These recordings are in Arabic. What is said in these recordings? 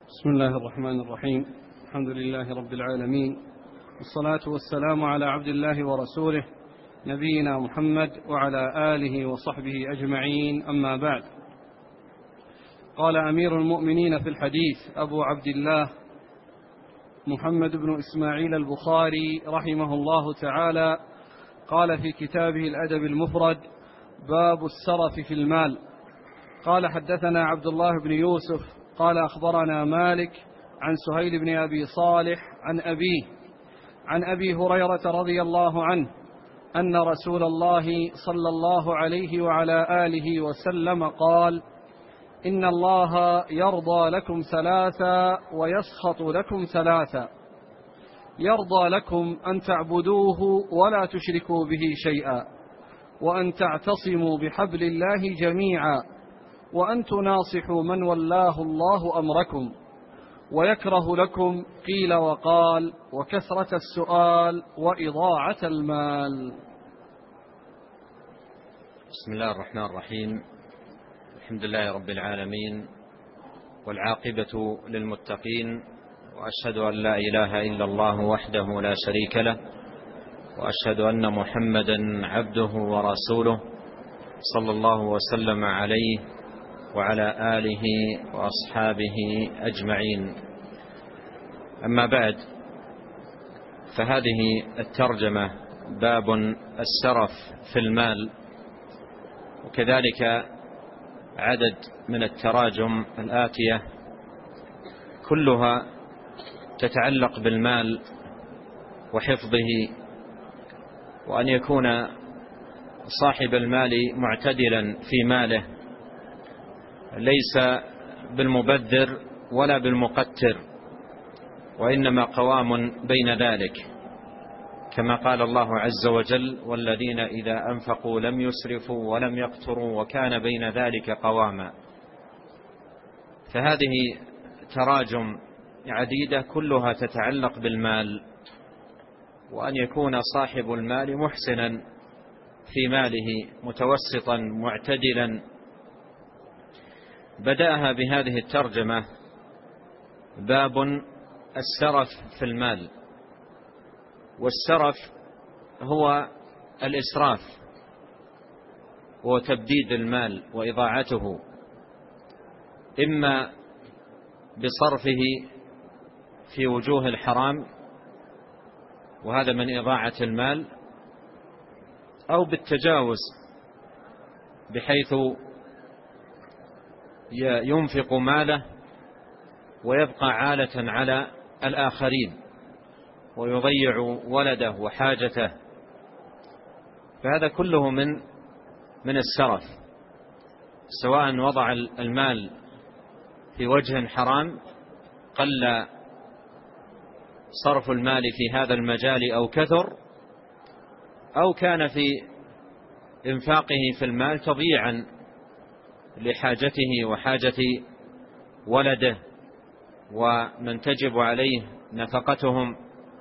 بسم الله الرحمن الرحيم. الحمد لله رب العالمين، والصلاة والسلام على عبد الله ورسوله نبينا محمد وعلى آله وصحبه أجمعين، أما بعد. قال أمير المؤمنين في الحديث أبو عبد الله محمد بن إسماعيل البخاري رحمه الله تعالى، قال في كتابه الأدب المفرد: باب السرف في المال. قال حدثنا عبد الله بن يوسف قال أخبرنا مالك عن سهيل بن أبي صالح عن أبي هريرة رضي الله عنه أن رسول الله صلى الله عليه وعلى آله وسلم قال: إن الله يرضى لكم ثلاثا ويسخط لكم ثلاثا: يرضى لكم أن تعبدوه ولا تشركوا به شيئا، وأن تعتصموا بحبل الله جميعا، وأن تناصحوا من ولاه الله أمركم، ويكره لكم قيل وقال وكثرة السؤال وإضاعة المال. بسم الله الرحمن الرحيم. الحمد لله رب العالمين، والعاقبة للمتقين، وأشهد أن لا إله إلا الله وحده لا شريك له، وأشهد أن محمدا عبده ورسوله صلى الله وسلم عليه وعلى آله وأصحابه أجمعين. أما بعد، فهذه الترجمة باب السرف في المال، وكذلك عدد من التراجم الآتية كلها تتعلق بالمال وحفظه، وأن يكون صاحب المال معتدلا في ماله، ليس بالمبذر ولا بالمقتر، وإنما قوام بين ذلك، كما قال الله عز وجل: والذين إذا أنفقوا لم يسرفوا ولم يقتروا وكان بين ذلك قواما. فهذه تراجم عديدة كلها تتعلق بالمال، وأن يكون صاحب المال محسنا في ماله متوسطا معتدلا. بدأها بهذه الترجمة: باب السرف في المال. والسرف هو الإسراف وتبديد المال وإضاعته، إما بصرفه في وجوه الحرام، وهذا من إضاعة المال، أو بالتجاوز بحيث ينفق ماله ويبقى عالة على الآخرين ويضيع ولده وحاجته، فهذا كله من السرف، سواء وضع المال في وجه حرام قل صرف المال في هذا المجال أو كثر، أو كان في إنفاقه في المال تضييعا لحاجته وحاجة ولده ومن تجب عليه نفقتهم.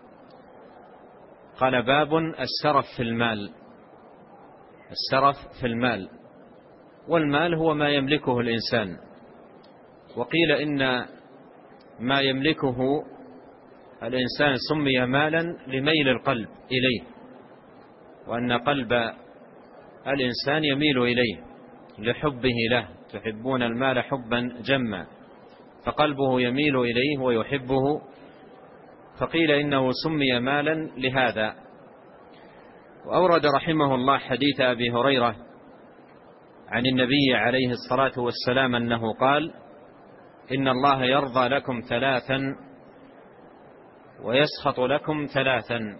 قال: باب السرف في المال. السرف في المال، والمال هو ما يملكه الإنسان، وقيل إن ما يملكه الإنسان سمي مالا لميل القلب إليه، وأن قلب الإنسان يميل إليه لحبه له، تحبون المال حبا جما، فقلبه يميل إليه ويحبه، فقيل إنه سمي مالا لهذا. وأورد رحمه الله حديث أبي هريرة عن النبي عليه الصلاة والسلام أنه قال: إن الله يرضى لكم ثلاثا ويسخط لكم ثلاثا.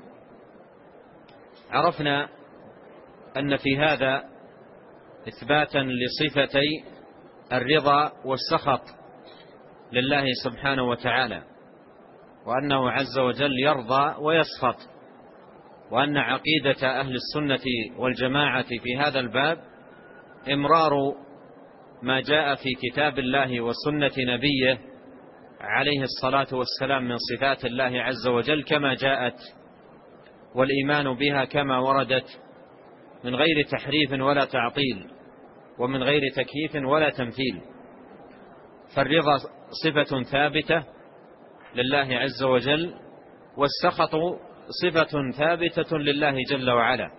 عرفنا أن في هذا إثباتا لصفتي الرضا والسخط لله سبحانه وتعالى، وأنه عز وجل يرضى ويسخط، وأن عقيدة أهل السنة والجماعة في هذا الباب إمرار ما جاء في كتاب الله وسنة نبيه عليه الصلاة والسلام من صفات الله عز وجل كما جاءت، والإيمان بها كما وردت، من غير تحريف ولا تعطيل، ومن غير تكييف ولا تمثيل. فالرضا صفة ثابتة لله عز وجل، والسخط صفة ثابتة لله جل وعلا،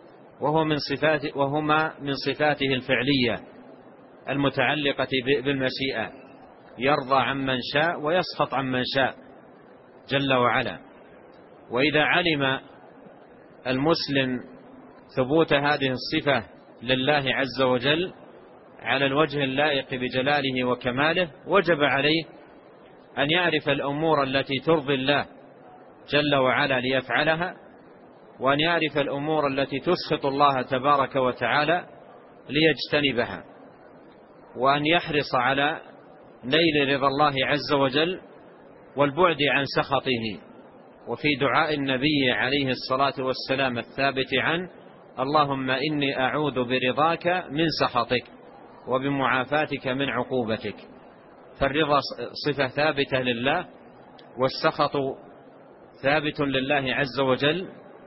وهما من صفاته الفعلية المتعلقة بالمشيئة، يرضى عمن شاء ويسخط عمن شاء جل وعلا. وإذا علم المسلم ثبوت هذه الصفة لله عز وجل على الوجه اللائق بجلاله وكماله، وجب عليه أن يعرف الأمور التي ترضي الله جل وعلا ليفعلها، وأن يعرف الأمور التي تسخط الله تبارك وتعالى ليجتنبها، وأن يحرص على نيل رضا الله عز وجل والبعد عن سخطه. وفي دعاء النبي عليه الصلاة والسلام الثابت عنه: اللهم إني أعوذ برضاك من سخطك وبمعافاتك من عقوبتك. فالرضا صفة ثابتة لله، والسخط ثابت لله عز وجل.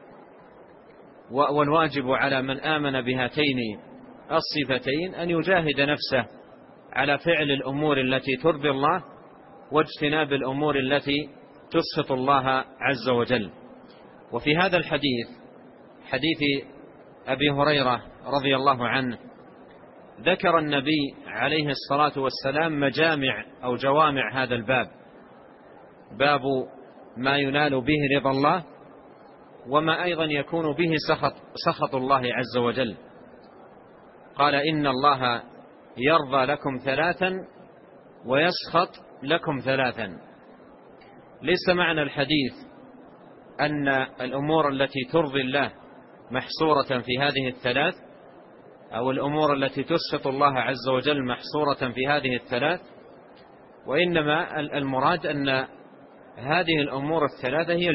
والواجب على من آمن بهاتين الصفتين أن يجاهد نفسه على فعل الأمور التي ترضي الله واجتناب الأمور التي تسخط الله عز وجل. وفي هذا الحديث، حديث أبي هريرة رضي الله عنه، ذكر النبي عليه الصلاة والسلام مجامع أو جوامع هذا الباب، باب ما ينال به رضا الله وما أيضا يكون به سخط الله عز وجل. قال: إن الله يرضى لكم ثلاثا ويسخط لكم ثلاثا. ليس معنى الحديث أن الأمور التي ترضي الله محصورة في هذه الثلاث، أو الأمور التي تسخط الله عز وجل محصورة في هذه الثلاث، وإنما المراد أن هذه الأمور الثلاثة هي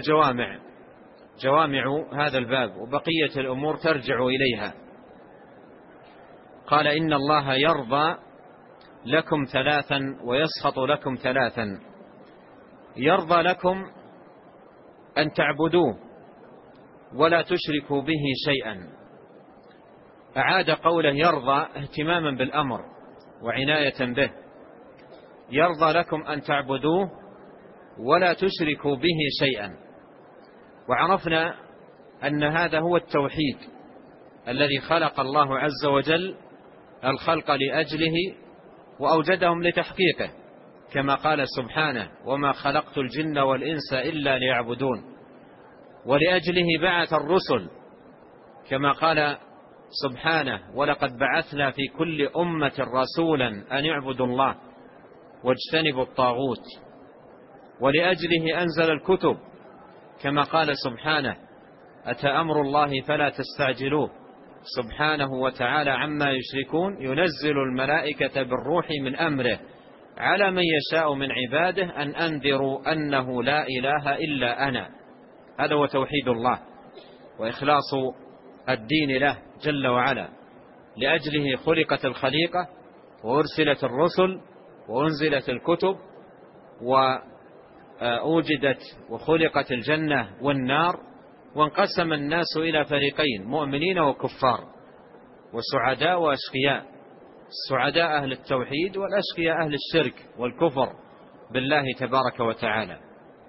جوامع هذا الباب، وبقية الأمور ترجع إليها. قال: إن الله يرضى لكم ثلاثا ويسخط لكم ثلاثا. يرضى لكم أن تعبدوه ولا تشركوا به شيئا. أعاد قوله يرضى اهتماما بالأمر وعناية به. يرضى لكم أن تعبدوه ولا تشركوا به شيئا. وعرفنا أن هذا هو التوحيد الذي خلق الله عز وجل الخلق لأجله وأوجدهم لتحقيقه، كما قال سبحانه: وما خلقت الجن والإنس إلا ليعبدون. ولأجله بعث الرسل، كما قال سبحانه: ولقد بعثنا في كل أمة رسولا أن يعبدوا الله واجتنبوا الطاغوت. ولأجله أنزل الكتب، كما قال سبحانه: أتى أمر الله فلا تستعجلوه سبحانه وتعالى عما يشركون، ينزل الملائكة بالروح من أمره على من يشاء من عباده أن أنذروا أنه لا إله إلا أنا. هذا هو توحيد الله وإخلاص الدين له جل وعلا. لأجله خلقت الخليقة وأرسلت الرسل وأنزلت الكتب وأوجدت وخلقت الجنة والنار، وانقسم الناس إلى فريقين: مؤمنين وكفار، وسعداء وأشقياء. السعداء أهل التوحيد، والأشقياء أهل الشرك والكفر بالله تبارك وتعالى.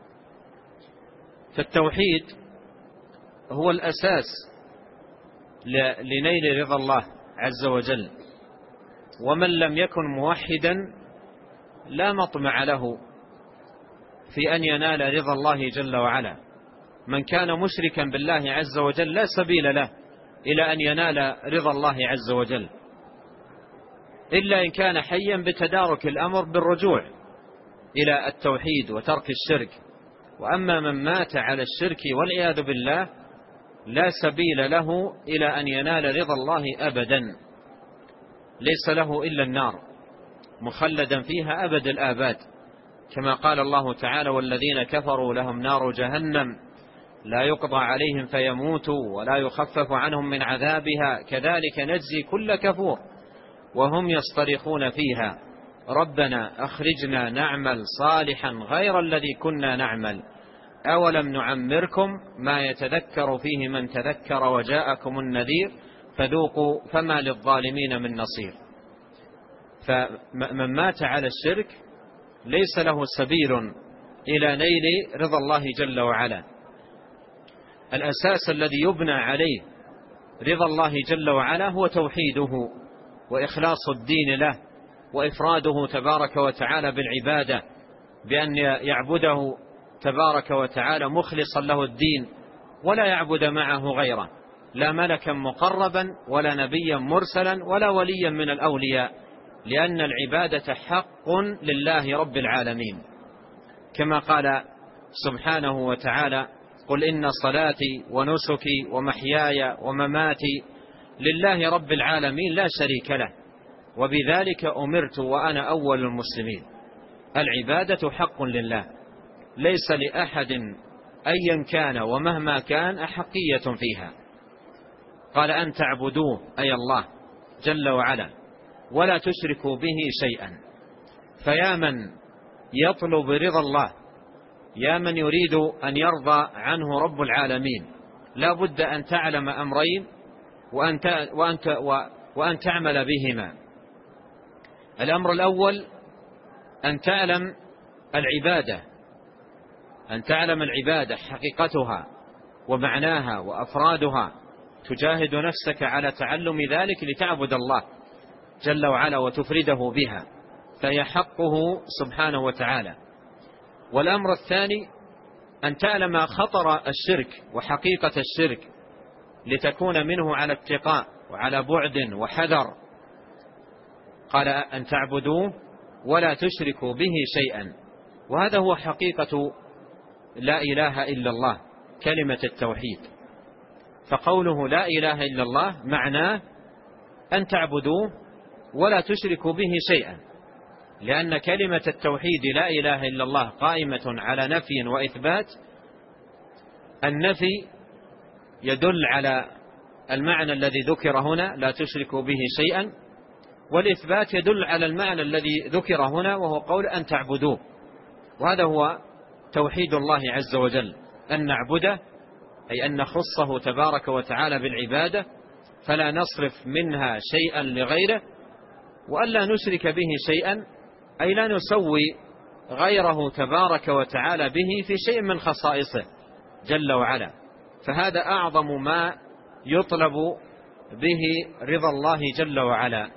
فالتوحيد هو الأساس لنيل رضا الله عز وجل، ومن لم يكن موحدا لا مطمع له في أن ينال رضا الله جل وعلا. من كان مشركا بالله عز وجل لا سبيل له إلى أن ينال رضا الله عز وجل، إلا إن كان حيا بتدارك الأمر بالرجوع إلى التوحيد وترك الشرك. وأما من مات على الشرك والعياذ بالله لا سبيل له إلى أن ينال رضا الله أبدا، ليس له إلا النار مخلدا فيها أبد الآباد، كما قال الله تعالى: والذين كفروا لهم نار جهنم لا يقضى عليهم فيموتوا ولا يخفف عنهم من عذابها كذلك نجزي كل كفور وهم يصطرخون فيها ربنا أخرجنا نعمل صالحا غير الذي كنا نعمل أولم نعمركم ما يتذكر فيه من تذكر وجاءكم النذير فذوقوا فما للظالمين من نصير. فمن مات على الشرك ليس له سبيل إلى نيل رضا الله جل وعلا. الأساس الذي يبنى عليه رضا الله جل وعلا هو توحيده وإخلاص الدين له وإفراده تبارك وتعالى بالعبادة، بأن يعبده تبارك وتعالى مخلصا له الدين ولا يعبد معه غيره، لا ملكا مقربا ولا نبيا مرسلا ولا وليا من الأولياء، لأن العبادة حق لله رب العالمين، كما قال سبحانه وتعالى: قل إن صلاتي ونسكي ومحياي ومماتي لله رب العالمين لا شريك له وبذلك أمرت وأنا أول المسلمين. العبادة حق لله، ليس لأحد أيا كان ومهما كان أحقية فيها. قال: أن تعبدوه أي الله جل وعلا ولا تشركوا به شيئا. فيا من يطلب رضا الله، يا من يريد أن يرضى عنه رب العالمين، لا بد أن تعلم أمرين وأن تعمل بهما. الأمر الأول أن تعلم العبادة حقيقتها ومعناها وأفرادها، تجاهد نفسك على تعلم ذلك لتعبد الله جل وعلا وتفرده بها، فهي حقه سبحانه وتعالى. والأمر الثاني أن تعلم خطر الشرك وحقيقة الشرك لتكون منه على اتقاء وعلى بعد وحذر. قال: أن تعبدوه ولا تشركوا به شيئا، وهذا هو حقيقة لا إله إلا الله، كلمة التوحيد. فقوله لا إله إلا الله معناه أن تعبدوه ولا تشركوا به شيئا، لأن كلمة التوحيد لا إله إلا الله قائمة على نفي وإثبات. النفي يدل على المعنى الذي ذكر هنا لا تشركوا به شيئا، والإثبات يدل على المعنى الذي ذكر هنا وهو قول أن تعبدوه. وهذا هو توحيد الله عز وجل، أن نعبده أي أن نخصه تبارك وتعالى بالعبادة، فلا نصرف منها شيئا لغيره، وألا نشرك به شيئا أي لا نسوي غيره تبارك وتعالى به في شيء من خصائصه جل وعلا. فهذا أعظم ما يطلب به رضا الله جل وعلا.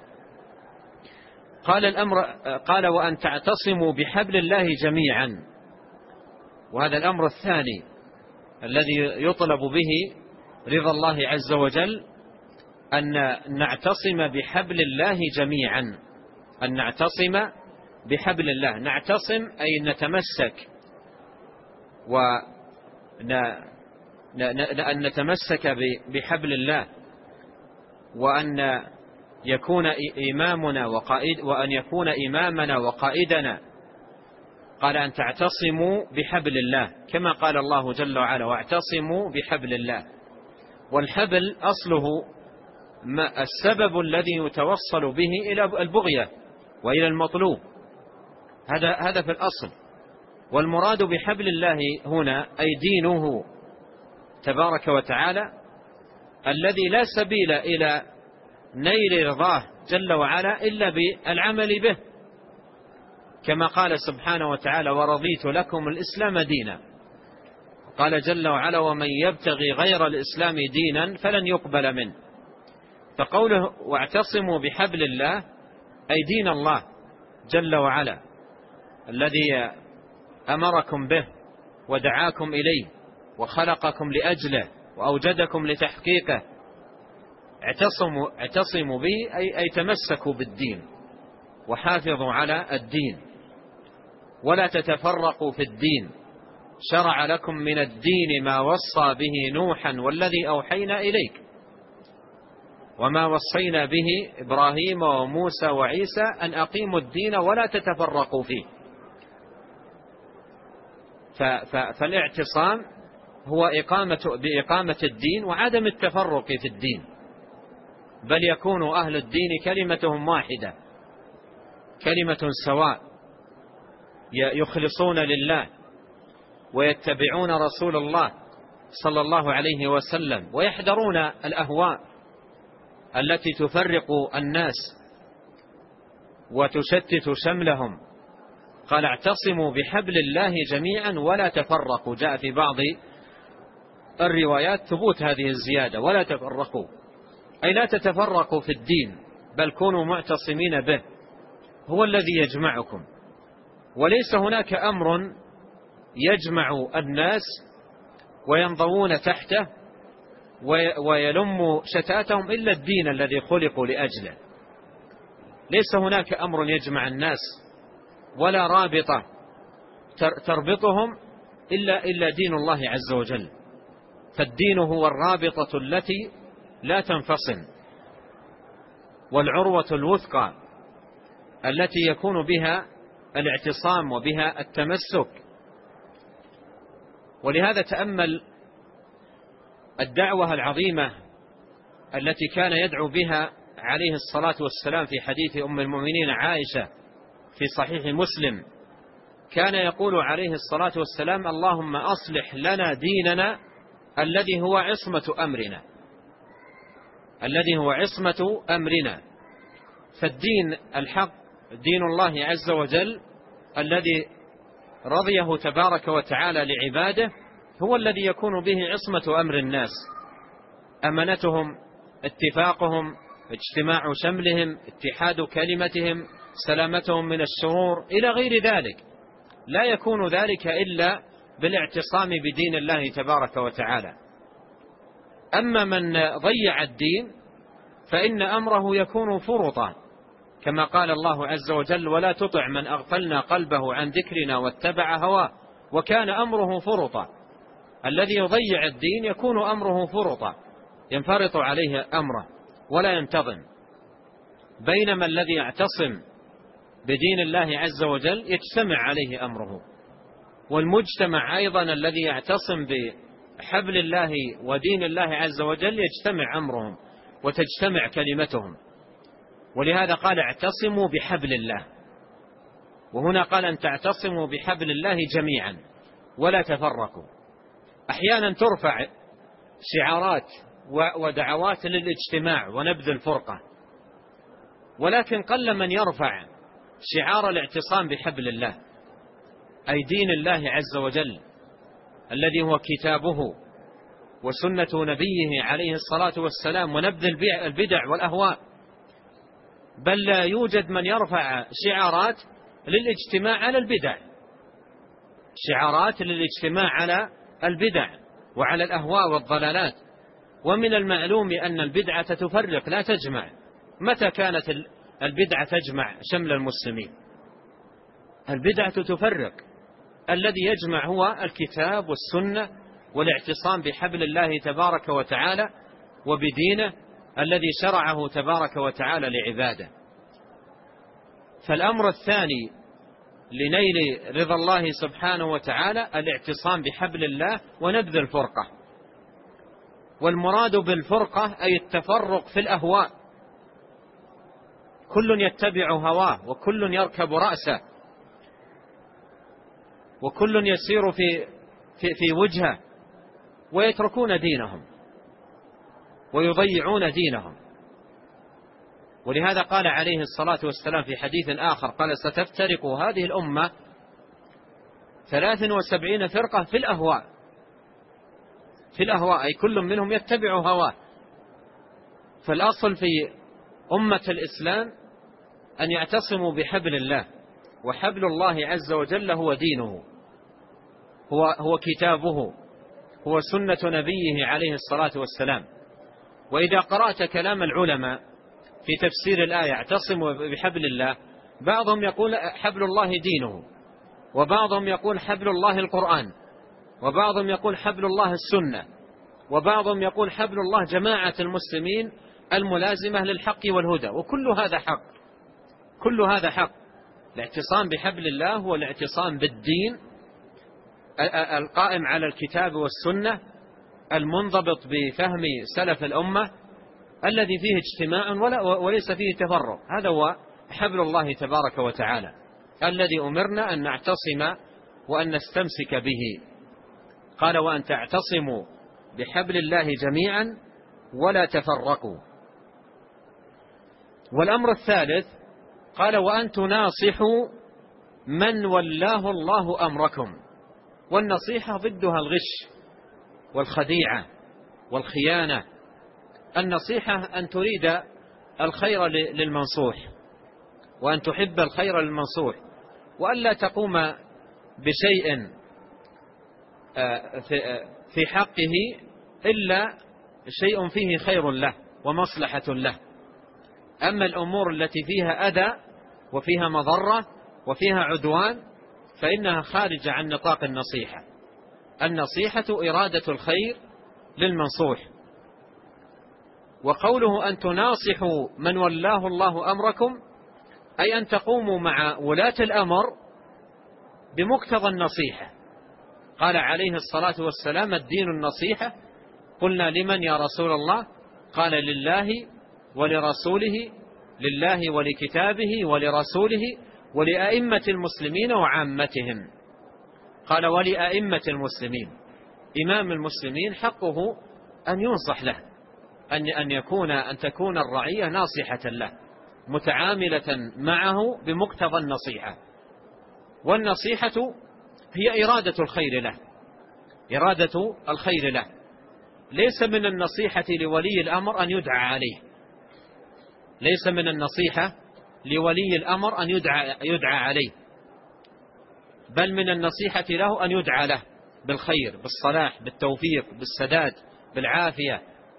قال: وأن تعتصموا بحبل الله جميعا. وهذا الأمر الثاني الذي يطلب به رضا الله عز وجل، أن نعتصم بحبل الله جميعا. أن نعتصم بحبل الله، نعتصم أي نتمسك، أن نتمسك بحبل الله، وأن يكون إمامنا وقائدنا. قال: أن تعتصموا بحبل الله، كما قال الله جل وعلا: واعتصموا بحبل الله. والحبل أصله السبب الذي يتوصل به إلى البغية وإلى المطلوب، هذا في الأصل. والمراد بحبل الله هنا أي دينه تبارك وتعالى، الذي لا سبيل إلى نيل رضاه جل وعلا إلا بالعمل به، كما قال سبحانه وتعالى: ورضيت لكم الإسلام دينا. قال جل وعلا: ومن يبتغي غير الإسلام دينا فلن يقبل منه. فقوله واعتصموا بحبل الله أي دين الله جل وعلا الذي أمركم به ودعاكم إليه وخلقكم لأجله وأوجدكم لتحقيقه. اعتصموا به أي تمسكوا بالدين وحافظوا على الدين ولا تتفرقوا في الدين. شرع لكم من الدين ما وصى به نوحا والذي أوحينا إليك وما وصينا به إبراهيم وموسى وعيسى أن أقيموا الدين ولا تتفرقوا فيه. فالاعتصام هو بإقامة الدين وعدم التفرق في الدين، بل يكون أهل الدين كلمتهم واحدة، كلمة سواء، يخلصون لله ويتبعون رسول الله صلى الله عليه وسلم ويحذرون الأهواء التي تفرق الناس وتشتت شملهم. قال اعتصموا بحبل الله جميعا ولا تفرقوا. جاء في بعض الروايات ثبوت هذه الزيادة ولا تفرقوا، أي لا تتفرقوا في الدين، بل كونوا معتصمين به، هو الذي يجمعكم. وليس هناك أمر يجمع الناس وينضوون تحته ويلم شتاتهم إلا الدين الذي خلقوا لأجله. ليس هناك أمر يجمع الناس ولا رابطة تربطهم إلا دين الله عز وجل. فالدين هو الرابطة التي لا تنفصل، والعروة الوثقى التي يكون بها الاعتصام وبها التمسك. ولهذا تأمل الدعوة العظيمة التي كان يدعو بها عليه الصلاة والسلام في حديث أم المؤمنين عائشة في صحيح مسلم. كان يقول عليه الصلاة والسلام: اللهم أصلح لنا ديننا الذي هو عصمة أمرنا، الذي هو عصمة أمرنا. فالدين الحق دين الله عز وجل الذي رضيه تبارك وتعالى لعباده هو الذي يكون به عصمة أمر الناس، أمانتهم، اتفاقهم، اجتماع شملهم، اتحاد كلمتهم، سلامتهم من الشرور إلى غير ذلك. لا يكون ذلك إلا بالاعتصام بدين الله تبارك وتعالى. أما من ضيع الدين فإن أمره يكون فرطا، كما قال الله عز وجل: ولا تطع من أغفلنا قلبه عن ذكرنا واتبع هواه وكان أمره فرطا. الذي يضيع الدين يكون أمره فرطا، ينفرط عليه أمره ولا ينتظم. بينما الذي يعتصم بدين الله عز وجل يجتمع عليه أمره. والمجتمع أيضا الذي يعتصم بحبل الله ودين الله عز وجل يجتمع أمرهم وتجتمع كلمتهم. ولهذا قال: اعتصموا بحبل الله. وهنا قال أن تعتصموا بحبل الله جميعا ولا تفرقوا. أحيانا ترفع شعارات ودعوات للاجتماع ونبذ الفرقة، ولكن قل من يرفع شعار الاعتصام بحبل الله، أي دين الله عز وجل الذي هو كتابه وسنة نبيه عليه الصلاة والسلام، ونبذ البدع والأهواء. بل لا يوجد من يرفع شعارات للاجتماع على البدع، شعارات للاجتماع على البدع وعلى الأهواء والضلالات. ومن المعلوم أن البدعة تفرق لا تجمع. متى كانت البدعة تجمع شمل المسلمين؟ البدعة تفرق. الذي يجمع هو الكتاب والسنة والاعتصام بحبل الله تبارك وتعالى وبدينه الذي شرعه تبارك وتعالى لعباده. فالأمر الثاني لنيل رضا الله سبحانه وتعالى الاعتصام بحبل الله ونبذ الفرقة. والمراد بالفرقة أي التفرق في الأهواء، كل يتبع هواه وكل يركب رأسه وكل يسير في وجهه، ويتركون دينهم ويضيعون دينهم. ولهذا قال عليه الصلاة والسلام في حديث آخر قال: ستفترق هذه الأمة 73 فرقة في الأهواء، في الأهواء أي كل منهم يتبع هواه. فالأصل في أمة الإسلام أن يعتصموا بحبل الله، وحبل الله عز وجل هو دينه، هو كتابه، هو سنة نبيه عليه الصلاة والسلام. وإذا قرأت كلام العلماء في تفسير الآية اعتصموا بحبل الله، بعضهم يقول حبل الله دينه، وبعضهم يقول حبل الله القرآن، وبعضهم يقول حبل الله السنة، وبعضهم يقول حبل الله جماعة المسلمين الملازمة للحق والهدى. وكل هذا حق، كل هذا حق. الاعتصام بحبل الله هو الاعتصام بالدين القائم على الكتاب والسنة المنضبط بفهم سلف الأمة الذي فيه اجتماع وليس فيه تفرق. هذا هو حبل الله تبارك وتعالى الذي أمرنا أن نعتصم وأن نستمسك به. قال: وأن تعتصموا بحبل الله جميعا ولا تفرقوا. والأمر الثالث قال وأن تناصحوا من ولاه الله أمركم. والنصيحة ضدها الغش والخديعة والخيانة. النصيحة أن تريد الخير للمنصوح، وأن تحب الخير للمنصوح، وأن لا تقوم بشيء في حقه إلا شيء فيه خير له ومصلحة له. أما الأمور التي فيها أذى وفيها مضرة وفيها عدوان فإنها خارجة عن نطاق النصيحة. النصيحة إرادة الخير للمنصوح. وقوله أن تناصحوا من ولاه الله أمركم أي أن تقوموا مع ولاة الأمر بمقتضى النصيحة. قال عليه الصلاة والسلام الدين النصيحة. قلنا لمن يا رسول الله؟ قال لله ولرسوله، لله ولكتابه ولرسوله ولأئمة المسلمين وعامتهم. قال ولأئمة المسلمين. إمام المسلمين حقه أن ينصح له، أن تكون الرعية ناصحة له متعاملة معه بمقتضى النصيحة. والنصيحة هي إرادة الخير له، إرادة الخير له. ليس من النصيحة لولي الأمر أن يدعى عليه، ليس من النصيحة لولي الأمر أن يدعى عليه، بل من النصيحة له أن يدعى له بالخير، بالصلاح، بالتوفيق، بالسداد، بالعافية.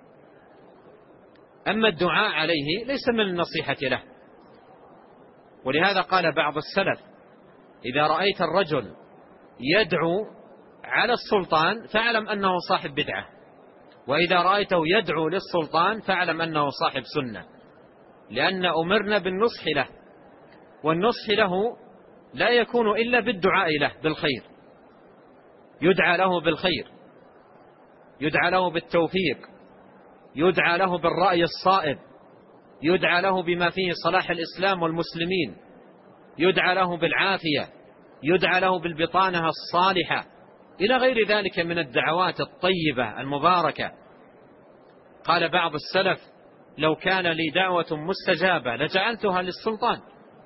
أما الدعاء عليه ليس من النصيحة له. ولهذا قال بعض السلف إذا رأيت الرجل يدعو على السلطان فاعلم أنه صاحب بدعة، وإذا رأيته يدعو للسلطان فاعلم أنه صاحب سنة، لأن أمرنا بالنصح له، والنصح له لا يكون إلا بالدعاء له بالخير. يدعى له بالخير، يدعى له بالتوفيق، يدعى له بالرأي الصائب، يدعى له بما فيه صلاح الإسلام والمسلمين، يدعى له بالعافية، يدعى له بالبطانة الصالحة، إلى غير ذلك من الدعوات الطيبة المباركة. قال بعض السلف لو كان لي دعوة مستجابة لجعلتها للسلطان.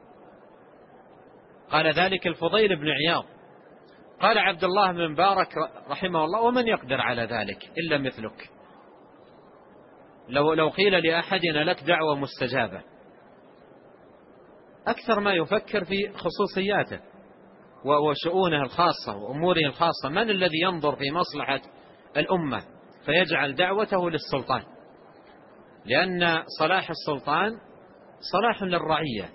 قال ذلك الفضيل بن عياض. قال عبد الله بن مبارك رحمه الله ومن يقدر على ذلك إلا مثلك. لو قيل لأحدنا لك دعوة مستجابة أكثر ما يفكر في خصوصياته وشؤونه الخاصة وأموره الخاصة. من الذي ينظر في مصلحة الأمة فيجعل دعوته للسلطان؟ لأن صلاح السلطان صلاح للرعية،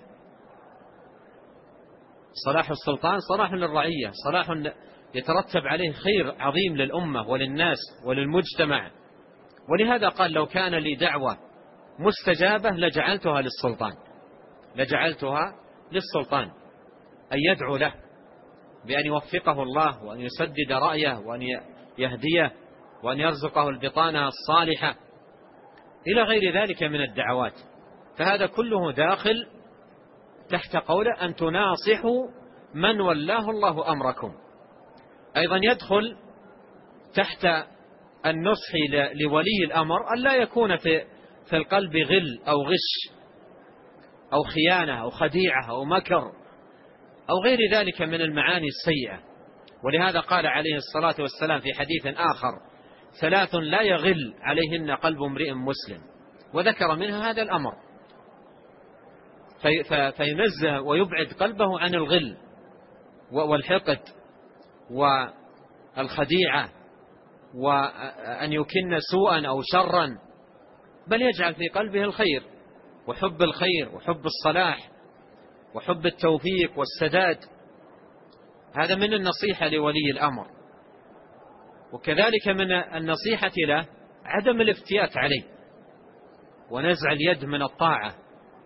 صلاح السلطان صلاح للرعية، صلاح يترتب عليه خير عظيم للأمة وللناس وللمجتمع. ولهذا قال لو كان لي دعوة مستجابة لجعلتها للسلطان، لجعلتها للسلطان، أن يدعو له بأن يوفقه الله وأن يسدد رأيه وأن يهديه وأن يرزقه البطانة الصالحة إلى غير ذلك من الدعوات. فهذا كله داخل تحت قوله أن تناصحوا من ولاه الله أمركم. أيضا يدخل تحت النصح لولي الأمر أن لا يكون في القلب غل أو غش أو خيانة أو خديعة أو مكر أو غير ذلك من المعاني السيئة. ولهذا قال عليه الصلاة والسلام في حديث آخر: 3 لا يغل عليهن قلب امرئ مسلم، وذكر منها هذا الأمر، فينزه ويبعد قلبه عن الغل والحقد والخديعة وأن يكن سوءا أو شرا، بل يجعل في قلبه الخير وحب الخير وحب الصلاح وحب التوفيق والسداد. هذا من النصيحة لولي الأمر. وكذلك من النصيحة له عدم الافتيات عليه ونزع اليد من الطاعة.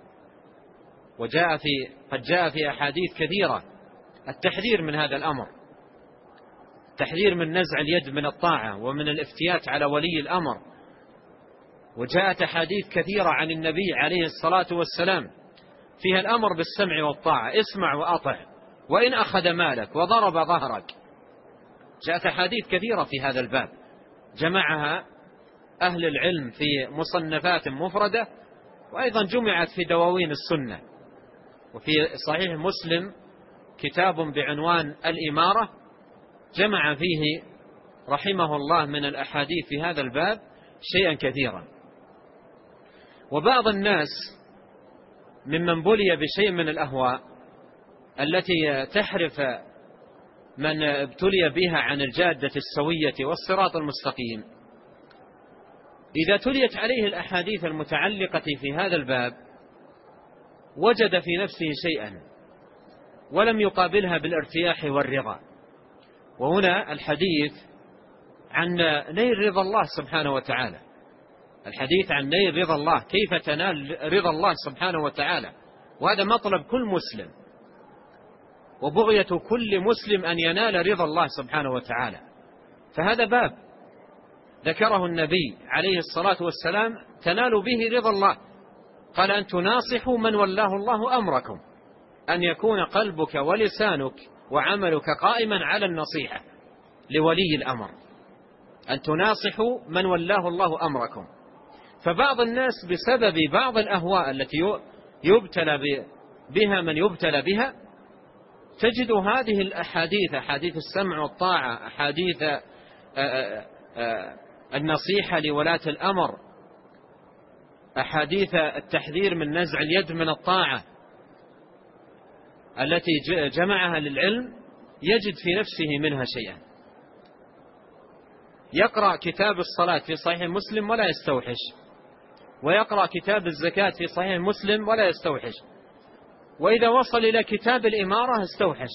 قد جاء في أحاديث كثيرة التحذير من هذا الأمر، التحذير من نزع اليد من الطاعة ومن الافتيات على ولي الأمر. وجاءت أحاديث كثيرة عن النبي عليه الصلاة والسلام فيها الأمر بالسمع والطاعة: اسمع وأطع وإن أخذ مالك وضرب ظهرك. جاءت أحاديث كثيرة في هذا الباب جمعها أهل العلم في مصنفات مفردة، وأيضا جمعت في دواوين السنة. وفي صحيح مسلم كتاب بعنوان الإمارة جمع فيه رحمه الله من الأحاديث في هذا الباب شيئا كثيرا. وبعض الناس ممن بلي بشيء من الأهواء التي تحرف من ابتلي بها عن الجادة السوية والصراط المستقيم، إذا تليت عليه الأحاديث المتعلقة في هذا الباب وجد في نفسه شيئا ولم يقابلها بالارتياح والرضا. وهنا الحديث عن نيل رضا الله سبحانه وتعالى، الحديث عن نيل رضا الله، كيف تنال رضا الله سبحانه وتعالى، وهذا مطلب كل مسلم وبغية كل مسلم أن ينال رضا الله سبحانه وتعالى. فهذا باب ذكره النبي عليه الصلاة والسلام تنال به رضا الله، قال أن تناصحوا من ولاه الله أمركم، أن يكون قلبك ولسانك وعملك قائما على النصيحة لولي الأمر، أن تناصحوا من ولاه الله أمركم. فبعض الناس بسبب بعض الأهواء التي يبتلى بها من يبتلى بها، تجد هذه الأحاديث، أحاديث السمع والطاعة، أحاديث النصيحة لولاة الأمر، أحاديث التحذير من نزع اليد من الطاعة التي جمعها للعلم، يجد في نفسه منها شيئا. يقرأ كتاب الصلاة في صحيح مسلم ولا يستوحش، ويقرأ كتاب الزكاة في صحيح مسلم ولا يستوحش، وإذا وصل إلى كتاب الإمارة استوحش.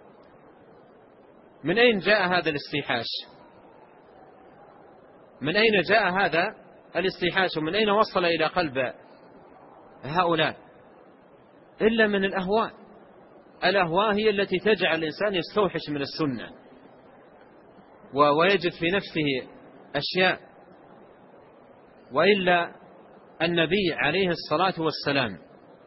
من أين جاء هذا الاستيحاش؟ من أين جاء هذا الاستيحاش؟ ومن أين وصل إلى قلب هؤلاء؟ إلا من الأهواء. الأهواء هي التي تجعل الإنسان يستوحش من السنة ويجد في نفسه أشياء. وإلا النبي عليه الصلاة والسلام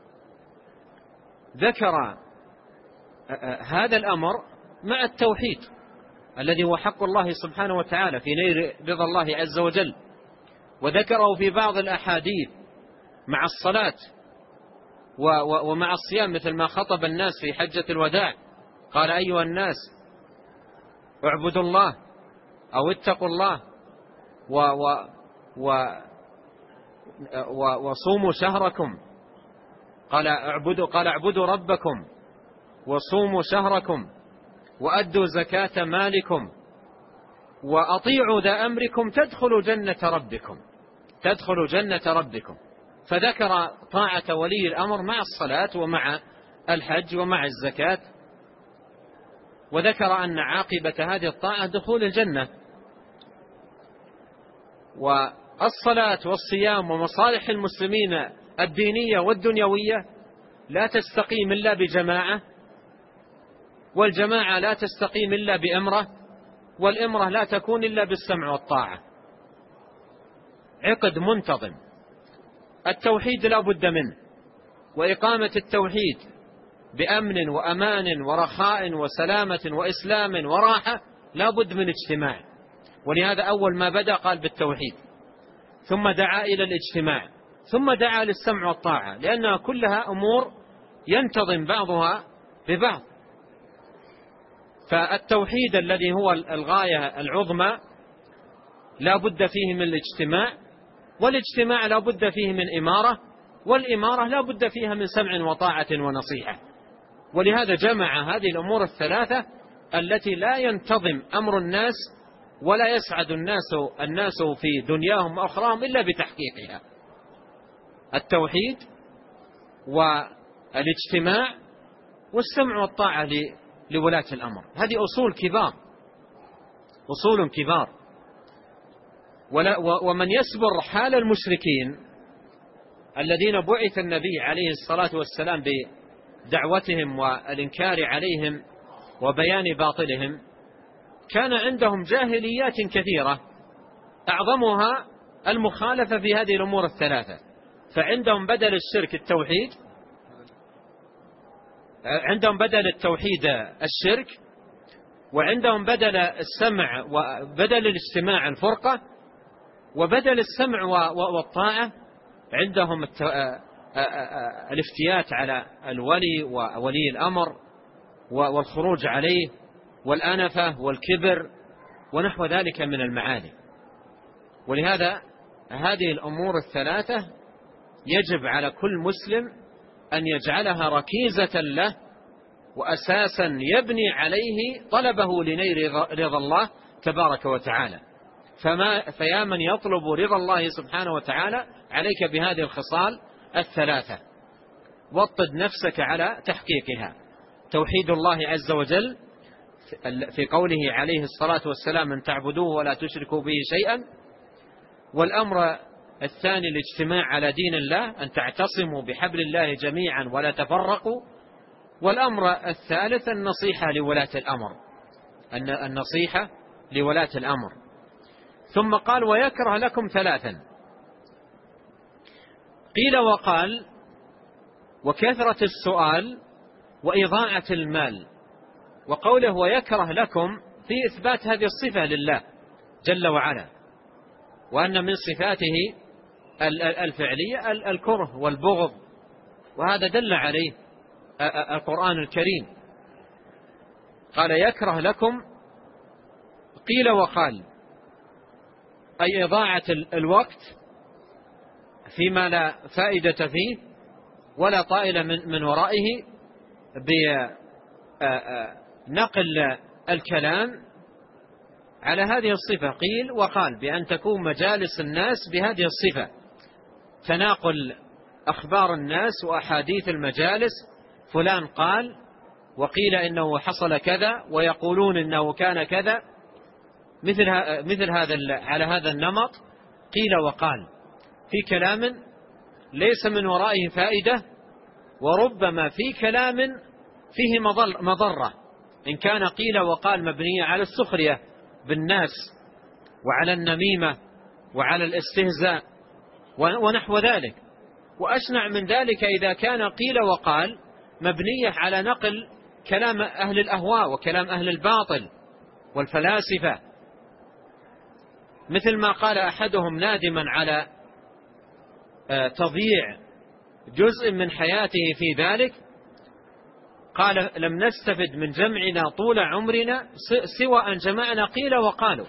ذكر هذا الأمر مع التوحيد الذي هو حق الله سبحانه وتعالى في نيل رضا الله عز وجل، وذكره في بعض الأحاديث مع الصلاة ومع الصيام، مثل ما خطب الناس في حجة الوداع، قال أيها الناس اعبدوا الله أو اتقوا الله وصوموا شهركم، قال اعبدوا ربكم وصوموا شهركم وأدوا زكاة مالكم وأطيعوا ذا أمركم تدخلوا جنة ربكم. فذكر طاعة ولي الأمر مع الصلاة ومع الحج ومع الزكاة، وذكر أن عاقبة هذه الطاعة دخول الجنة. والصلاة والصيام ومصالح المسلمين الدينية والدنيوية لا تستقيم إلا بجماعة، والجماعة لا تستقيم إلا بإمرة، والإمرة لا تكون إلا بالسمع والطاعة. عقد منتظم. التوحيد لا بد منه، وإقامة التوحيد بأمن وأمان ورخاء وسلامة وإسلام وراحة لا بد من اجتماع. ولهذا أول ما بدأ قال بالتوحيد، ثم دعا إلى الاجتماع، ثم دعا للسمع والطاعة، لأنها كلها أمور ينتظم بعضها ببعض. فالتوحيد الذي هو الغاية العظمى لا بد فيه من الاجتماع، والاجتماع لا بد فيه من إمارة، والإمارة لا بد فيها من سمع وطاعة ونصيحة. ولهذا جمع هذه الأمور الثلاثة التي لا ينتظم أمر الناس ولا يسعد الناس في دنياهم وأخراهم إلا بتحقيقها: التوحيد والاجتماع والسمع والطاعة لولاة الأمر. هذه أصول كبار. ومن يصبر حال المشركين الذين بعث النبي عليه الصلاة والسلام بدعوتهم والإنكار عليهم وبيان باطلهم، كان عندهم جاهليات كثيرة أعظمها المخالفة في هذه الأمور الثلاثة. فعندهم بدل الشرك التوحيد، عندهم بدل التوحيد الشرك، وعندهم بدل السمع وبدل الاجتماع الفرقة، وبدل السمع والطاعة عندهم الافتيات على الولي وولي الأمر والخروج عليه والأنفة والكبر ونحو ذلك من المعاني. ولهذا هذه الأمور الثلاثة يجب على كل مسلم أن يجعلها ركيزة له وأساسا يبني عليه طلبه لنيل رضا الله تبارك وتعالى. فيا من يطلب رضا الله سبحانه وتعالى عليك بهذه الخصال الثلاثة، وطد نفسك على تحقيقها. توحيد الله عز وجل في قوله عليه الصلاة والسلام أن تعبدوه ولا تشركوا به شيئا، والأمر الثاني الاجتماع على دين الله أن تعتصموا بحبل الله جميعا ولا تفرقوا، والأمر الثالث النصيحة لولاة الأمر، النصيحة لولاة الأمر. ثم قال ويكره لكم ثلاثا، قيل وقال وكثرة السؤال وإضاعة المال. وقوله ويكره لكم في إثبات هذه الصفة لله جل وعلا، وأن من صفاته الفعلية الكره والبغض، وهذا دل عليه القرآن الكريم. قال يكره لكم، قيل وقال، أي إضاعة الوقت فيما لا فائدة فيه ولا طائل من ورائه، بنقل الكلام على هذه الصفة. قيل وقال بأن تكون مجالس الناس بهذه الصفة، تناقل أخبار الناس وأحاديث المجالس، فلان قال وقيل إنه حصل كذا ويقولون إنه كان كذا، مثل هذا على هذا النمط قيل وقال في كلام ليس من ورائه فائدة، وربما في كلام فيه مضرة، إن كان قيل وقال مبنية على السخرية بالناس وعلى النميمة وعلى الاستهزاء ونحو ذلك. وأشنع من ذلك إذا كان قيل وقال مبنية على نقل كلام أهل الأهواء وكلام أهل الباطل والفلاسفة، مثل ما قال أحدهم نادما على تضييع جزء من حياته في ذلك، قال لم نستفد من جمعنا طول عمرنا سوى أن جمعنا قيل وقالوا.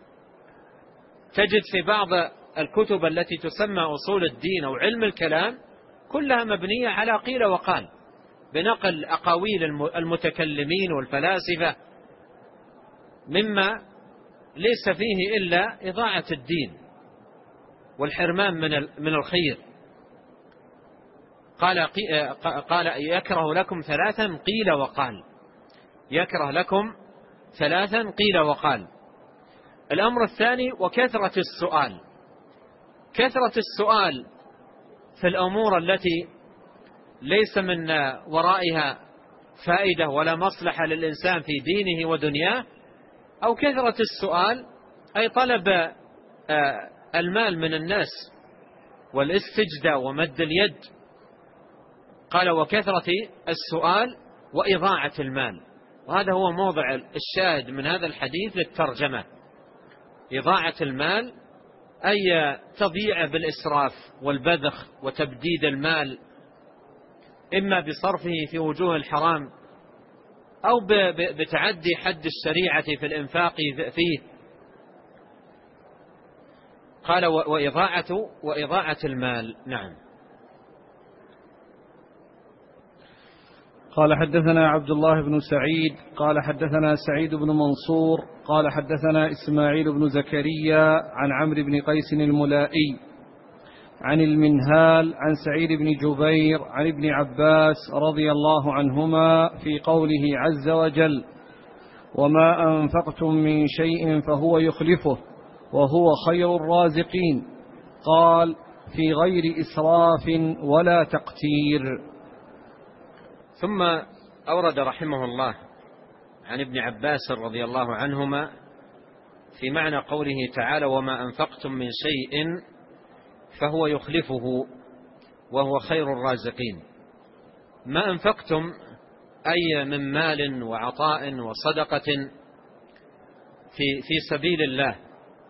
تجد في بعض الكتب التي تسمى أصول الدين أو علم الكلام كلها مبنية على قيل وقال، بنقل أقاويل المتكلمين والفلاسفة، مما ليس فيه إلا إضاعة الدين والحرمان من الخير. قال يكره لكم ثلاثا قيل وقال، يكره لكم ثلاثا قيل وقال. الأمر الثاني وكثرة السؤال. كثرة السؤال في الأمور التي ليس من ورائها فائدة ولا مصلحة للإنسان في دينه ودنياه، أو كثرة السؤال أي طلب المال من الناس والاستجداء ومد اليد. قال وكثرة السؤال وإضاعة المال، وهذا هو موضع الشاهد من هذا الحديث للترجمة. إضاعة المال أي تضييع بالإسراف والبذخ وتبديد المال، إما بصرفه في وجوه الحرام أو بتعدي حد الشريعة في الإنفاق فيه. قال وإضاعة المال. نعم. قال حدثنا عبد الله بن سعيد قال حدثنا سعيد بن منصور قال حدثنا إسماعيل بن زكريا عن عمرو بن قيس الملائي عن المنهال عن سعيد بن جبير عن ابن عباس رضي الله عنهما في قوله عز وجل وما أنفقتم من شيء فهو يخلفه وهو خير الرازقين، قال في غير إسراف ولا تقتير. ثم أورد رحمه الله عن ابن عباس رضي الله عنهما في معنى قوله تعالى وما أنفقتم من شيء فهو يخلفه وهو خير الرازقين. ما أنفقتم أي من مال وعطاء وصدقة في سبيل الله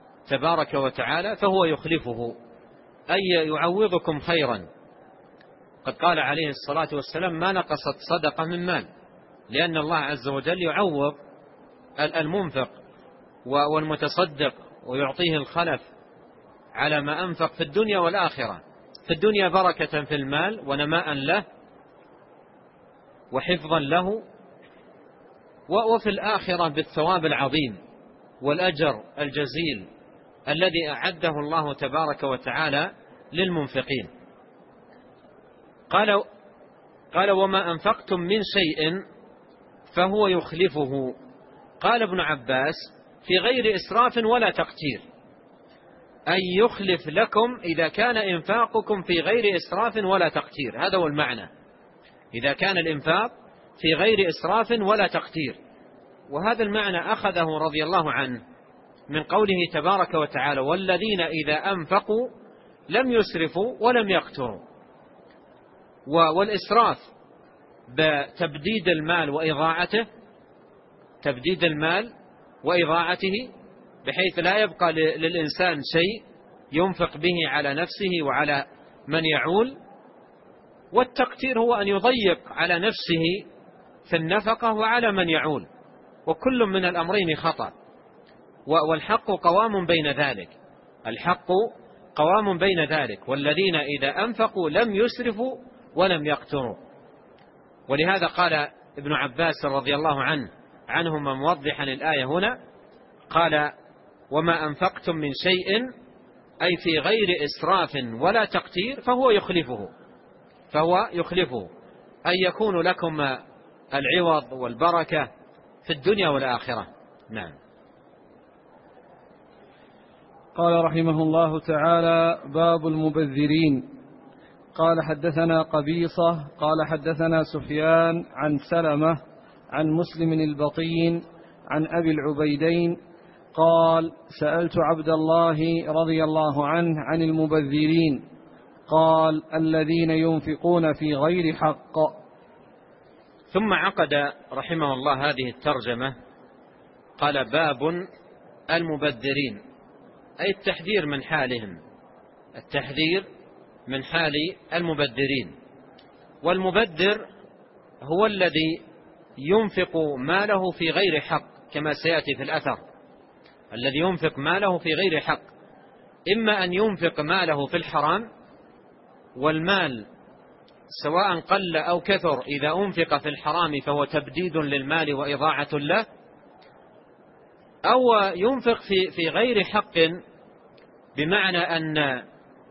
تبارك وتعالى فهو يخلفه، أي يعوضكم خيرا قد قال عليه الصلاة والسلام: ما نقصت صدقة من مال، لأن الله عز وجل يعوض المنفق والمتصدق ويعطيه الخلف على ما أنفق في الدنيا والآخرة. في الدنيا بركة في المال ونماء له وحفظا له، وفي الآخرة بالثواب العظيم والأجر الجزيل الذي أعده الله تبارك وتعالى للمنفقين. قال: وما أنفقتم من شيء فهو يخلفه. قال ابن عباس: في غير إسراف ولا تقتير، أي يخلف لكم إذا كان إنفاقكم في غير إسراف ولا تقتير. هذا هو المعنى، إذا كان الإنفاق في غير إسراف ولا تقتير. وهذا المعنى أخذه رضي الله عنه من قوله تبارك وتعالى: والذين إذا أنفقوا لم يسرفوا ولم يقتروا. والإسراف بتبديد المال وإضاعته، تبديد المال وإضاعته بحيث لا يبقى للإنسان شيء ينفق به على نفسه وعلى من يعول. والتقتير هو أن يضيق على نفسه في النفقة وعلى من يعول، وكل من الأمرين خطأ. والحق قوام بين ذلك، الحق قوام بين ذلك. والذين إذا أنفقوا لم يسرفوا ولم يقتروا. ولهذا قال ابن عباس رضي الله عنهما موضحا الآية هنا، قال: وما أنفقتم من شيء أي في غير إسراف ولا تقتير فهو يخلفه، أي يكون لكم العوض والبركة في الدنيا والآخرة. نعم. قال رحمه الله تعالى: باب المبذرين. قال: حدثنا قبيصة قال حدثنا سفيان عن سلمة عن مسلم البطين عن أبي العبيدين قال: سألت عبد الله رضي الله عنه عن المبذرين، قال: الذين ينفقون في غير حق. ثم عقد رحمه الله هذه الترجمة، قال: باب المبذرين، أي التحذير من حالهم، التحذير من حال المبذرين. والمبذر هو الذي ينفق ماله في غير حق، كما سيأتي في الأثر، الذي ينفق ماله في غير حق، إما أن ينفق ماله في الحرام، والمال سواء قل أو كثر إذا أنفق في الحرام فهو تبديد للمال وإضاعة له، أو ينفق في غير حق، بمعنى أن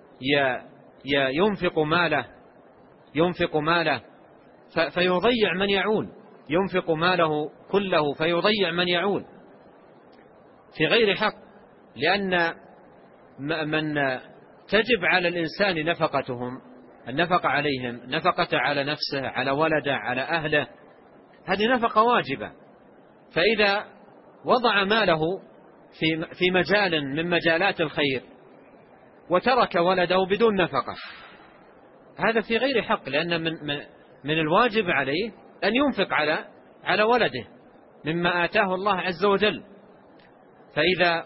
ينفق ماله فيضيع من يعول، ينفق ماله كله فيضيع من يعول في غير حق. لأن من تجب على الإنسان نفقتهم، النفقة عليهم، نفقة على نفسه، على ولده، على أهله، هذه نفقة واجبة. فإذا وضع ماله في مجال من مجالات الخير وترك ولده بدون نفقة، هذا في غير حق، لأن من الواجب عليه أن ينفق على ولده مما آتاه الله عز وجل. فإذا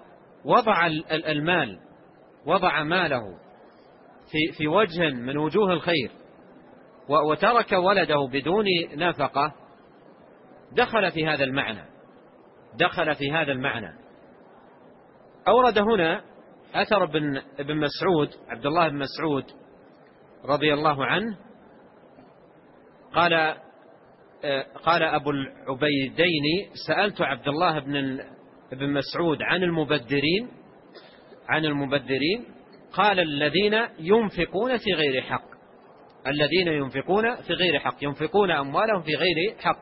وضع ماله في وجه من وجوه الخير وترك ولده بدون نفقة، دخل في هذا المعنى. أورد هنا أثر ابن مسعود، عبد الله بن مسعود رضي الله عنه قال أبو العبيدين: سألت عبد الله بن مسعود عن المبذرين، قال: الذين ينفقون في غير حق، الذين ينفقون في غير حق، ينفقون أموالهم في غير حق.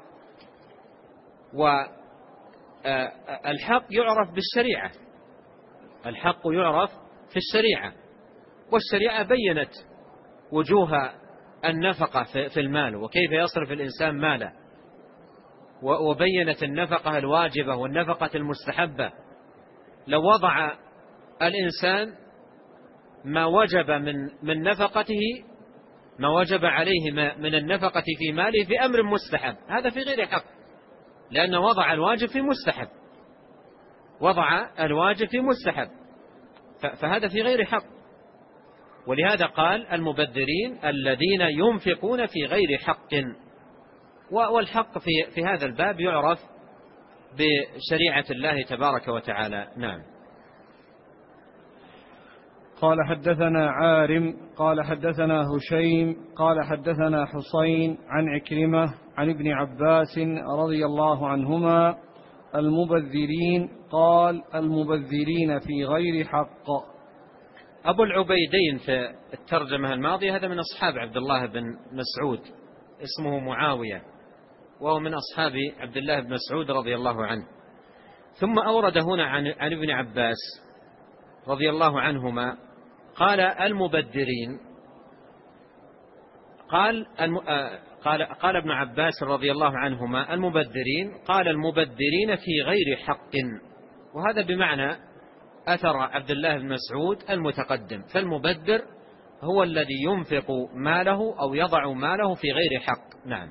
والحق يعرف بالشريعة، الحق يعرف في الشريعة، والشريعة بينت وجوه النفقة في المال وكيف يصرف الإنسان ماله، وبينت النفقة الواجبة والنفقة المستحبة. لو وضع الإنسان ما وجب من نفقته، ما وجب عليه من النفقة في ماله في أمر مستحب، هذا في غير حق، لأنه وضع الواجب في مستحب، فهذا في غير حق. ولهذا قال المبذرين الذين ينفقون في غير حق. والحق في هذا الباب يعرف بشريعة الله تبارك وتعالى. نعم. قال حدثنا عارم قال حدثنا هشيم قال حدثنا حسين عن عكرمة عن ابن عباس رضي الله عنهما المبذرين قال المبذرين في غير حق. أبو العبيدين في الترجمة الماضية هذا من أصحاب عبد الله بن مسعود، اسمه معاوية، وهو من أصحاب عبد الله بن مسعود رضي الله عنه. ثم أورد هنا عن ابن عباس رضي الله عنهما قال المبذرين، قال ابن عباس رضي الله عنهما المبذرين، قال المبذرين في غير حق. وهذا بمعنى أثر عبد الله بن مسعود المتقدم. فالمبذر هو الذي ينفق ماله أو يضع ماله في غير حق. نعم.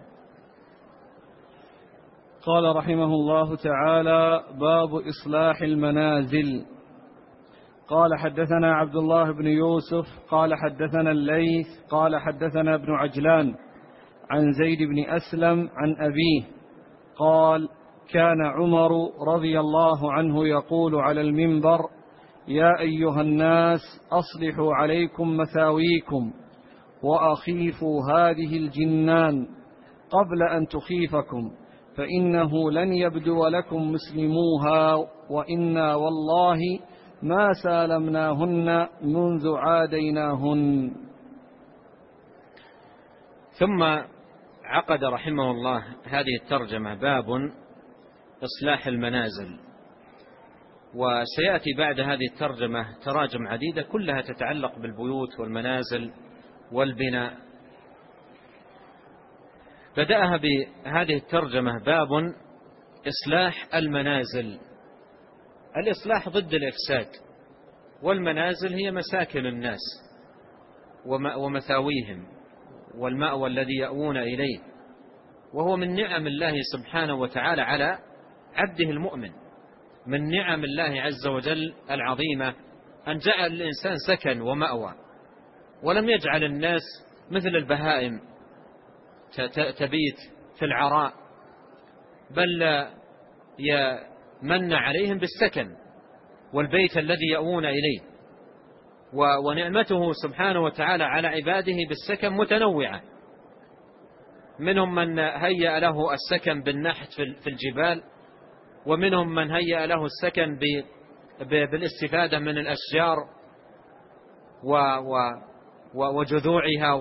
قال رحمه الله تعالى باب إصلاح المنازل. قال حدثنا عبد الله بن يوسف قال حدثنا الليث قال حدثنا ابن عجلان عن زيد بن أسلم عن أبيه قال كان عمر رضي الله عنه يقول على المنبر يا أيها الناس أصلحوا عليكم مثاويكم وأخيفوا هذه الجنان قبل أن تخيفكم فإنه لن يبدو لكم مسلموها وإنا والله ما سالمناهن منذ عاديناهن. ثم عقد رحمه الله هذه الترجمة باب إصلاح المنازل. وسيأتي بعد هذه الترجمة تراجم عديدة كلها تتعلق بالبيوت والمنازل والبناء. بدأها بهذه الترجمة باب إصلاح المنازل. الإصلاح ضد الإفساد، والمنازل هي مساكن الناس ومثاويهم والمأوى الذي يأوون إليه، وهو من نعم الله سبحانه وتعالى على عبده المؤمن. من نعم الله عز وجل العظيمة أن جعل الإنسان سكن ومأوى، ولم يجعل الناس مثل البهائم تبيت في العراء، بل يمن عليهم بالسكن والبيت الذي يأوون إليه. ونعمته سبحانه وتعالى على عباده بالسكن متنوعة. منهم من هيأ له السكن بالنحت في الجبال، ومنهم من هيأ له السكن بالاستفادة من الأشجار وجذوعها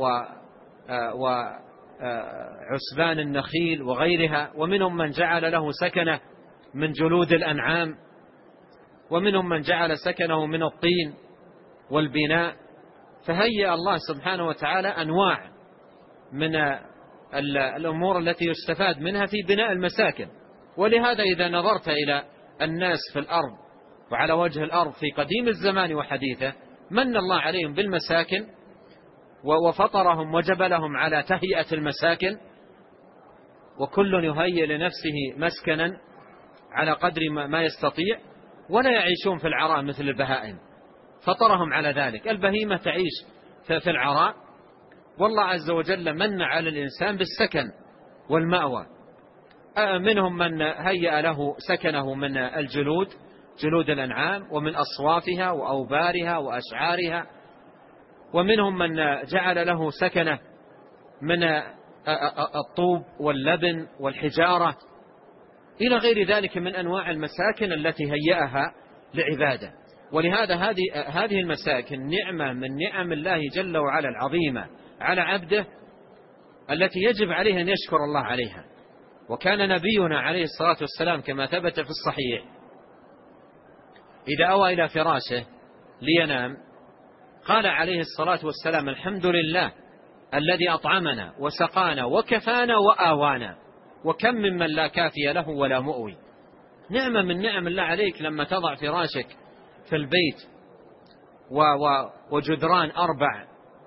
وعسبان النخيل وغيرها، ومنهم من جعل له سكنه من جلود الأنعام، ومنهم من جعل سكنه من الطين والبناء. فهيأ الله سبحانه وتعالى أنواع من الأمور التي يستفاد منها في بناء المساكن. ولهذا إذا نظرت إلى الناس في الأرض وعلى وجه الأرض في قديم الزمان وحديثه، من الله عليهم بالمساكن وفطرهم وجبلهم على تهيئة المساكن، وكل يهيئ لنفسه مسكنا على قدر ما يستطيع، ولا يعيشون في العراء مثل البهائم. فطرهم على ذلك. البهيمة تعيش في العراء، والله عز وجل من على الإنسان بالسكن والمأوى. منهم من هيأ له سكنه من الجلود، جلود الأنعام، ومن أصوافها وأوبارها وأشعارها، ومنهم من جعل له سكنه من الطوب واللبن والحجارة إلى غير ذلك من أنواع المساكن التي هيأها لعباده. ولهذا هذه المساكن نعمة من نعم الله جل وعلا العظيمة على عبده، التي يجب عليه أن يشكر الله عليها. وكان نبينا عليه الصلاة والسلام كما ثبت في الصحيح إذا أوى إلى فراشه لينام قال عليه الصلاة والسلام الحمد لله الذي أطعمنا وسقانا وكفانا وآوانا، وكم ممن لا كافي له ولا مؤوي. نعمة من نعم الله عليك لما تضع فراشك في البيت وجدران 4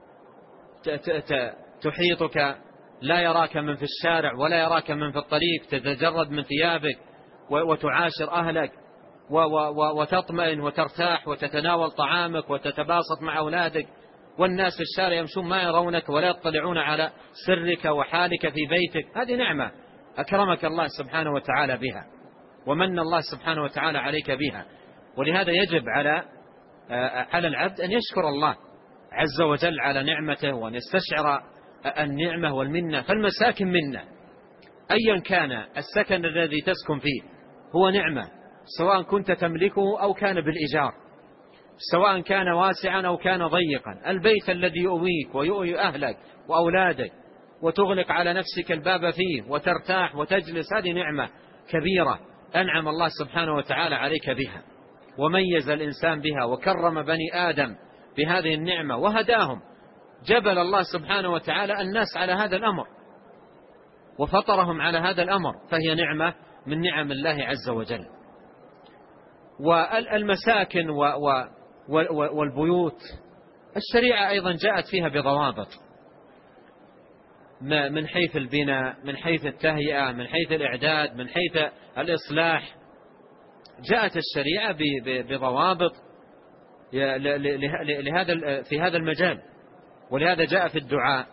تحيطك، لا يراك من في الشارع ولا يراك من في الطريق، تتجرد من ثيابك وتعاشر أهلك وتطمئن وترتاح وتتناول طعامك وتتباسط مع أولادك. والناس في الشارع يمشون ما يرونك ولا يطلعون على سرك وحالك في بيتك، هذه نعمة أكرمك الله سبحانه وتعالى بها، ومن الله سبحانه وتعالى عليك بها. ولهذا يجب على العبد أن يشكر الله عز وجل على نعمته، وأن يستشعر النعمة والمنة. فالمساكن منة، أيا كان السكن الذي تسكن فيه هو نعمة، سواء كنت تملكه أو كان بالإيجار، سواء كان واسعا أو كان ضيقا. البيت الذي يؤويك ويؤوي أهلك وأولادك وتغلق على نفسك الباب فيه وترتاح وتجلس، هذه نعمة كبيرة أنعم الله سبحانه وتعالى عليك بها، وميز الإنسان بها، وكرم بني آدم بهذه النعمة وهداهم. جبل الله سبحانه وتعالى الناس على هذا الأمر وفطرهم على هذا الأمر، فهي نعمة من نعم الله عز وجل. والمساكن والبيوت الشريعة أيضا جاءت فيها بضوابط، من حيث البناء، من حيث التهيئة، من حيث الإعداد، من حيث الإصلاح. جاءت الشريعة بضوابط في هذا المجال. ولهذا جاء في الدعاء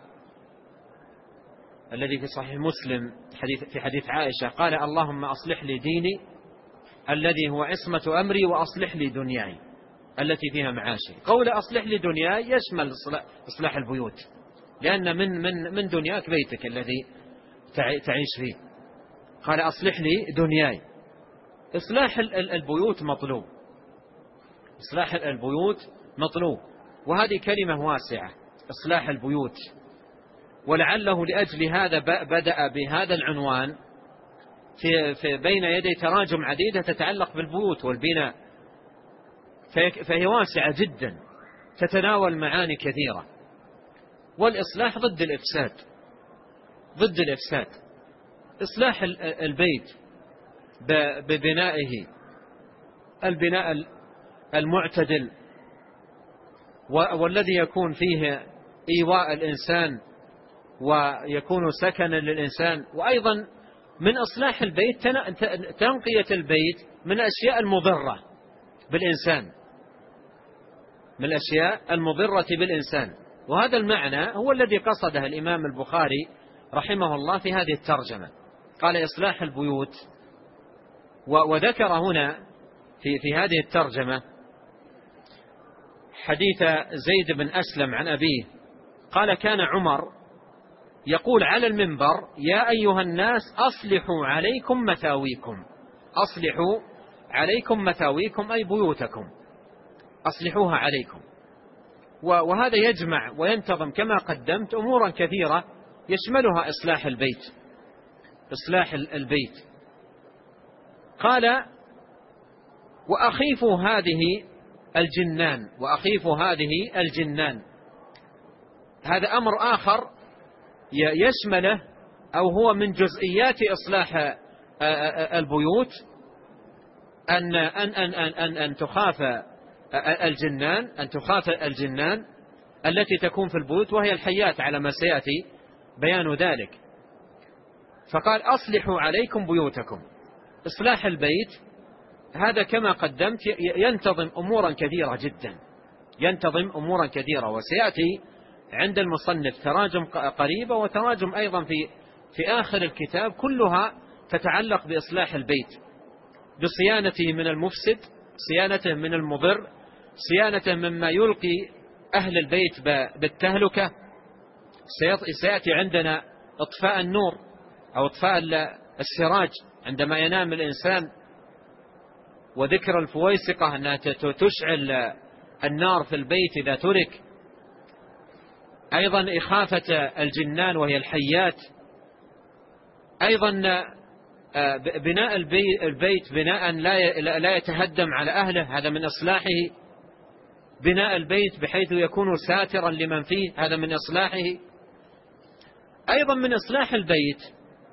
الذي في صحيح مسلم في حديث عائشة، قال: اللهم أصلح لي ديني الذي هو عصمة أمري، وأصلح لي دنياي التي فيها معاشي. قول أصلح لي دنياي يشمل إصلاح البيوت، لأن من دنياك بيتك الذي تعيش فيه. قال: أصلح لي دنياي. إصلاح البيوت مطلوب، إصلاح البيوت مطلوب، وهذه كلمة واسعة، إصلاح البيوت. ولعله لأجل هذا بدأ بهذا العنوان في بين يدي تراجم عديدة تتعلق بالبيوت والبناء، فهي واسعة جدا تتناول معاني كثيرة. والإصلاح ضد الإفساد، ضد الإفساد. إصلاح البيت ببنائه البناء المعتدل، والذي يكون فيه إيواء الإنسان ويكون سكنا للإنسان. وأيضا من إصلاح البيت تنقية البيت من الأشياء المضرة بالإنسان، من الأشياء المضرة بالإنسان. وهذا المعنى هو الذي قصده الإمام البخاري رحمه الله في هذه الترجمة، قال إصلاح البيوت. وذكر هنا في هذه الترجمة حديث زيد بن أسلم عن أبيه قال: كان عمر يقول على المنبر: يا أيها الناس أصلحوا عليكم مثاويكم، أصلحوا عليكم مثاويكم أي بيوتكم، أصلحوها عليكم. وهذا يجمع وينتظم كما قدمت أمورا كثيرة يشملها إصلاح البيت، إصلاح البيت. قال: وأخيفوا هذه الجنان، وأخيفوا هذه الجنان. هذا أمر آخر يشمله أو هو من جزئيات إصلاح البيوت، أن تخاف الجنان، أن تخاف الجنان التي تكون في البيوت، وهي الحيات على ما سيأتي بيان ذلك. فقال: أصلحوا عليكم بيوتكم. إصلاح البيت هذا كما قدمت ينتظم أمورا كثيرة جدا، ينتظم أمورا كثيرة، وسيأتي عند المصنف تراجم قريبة وتراجم أيضا في آخر الكتاب كلها تتعلق بإصلاح البيت، بصيانته من المفسد، صيانته من المضر، صيانته مما يلقي أهل البيت بالتهلكة. سيأتي عندنا إطفاء النور أو إطفاء السراج عندما ينام الإنسان، وذكر الفويسقة أنها تشعل النار في البيت إذا ترك. أيضا إخافة الجنان وهي الحيات. أيضا بناء البيت بناء لا يتهدم على أهله، هذا من إصلاحه. بناء البيت بحيث يكون ساترا لمن فيه، هذا من إصلاحه. أيضا من إصلاح البيت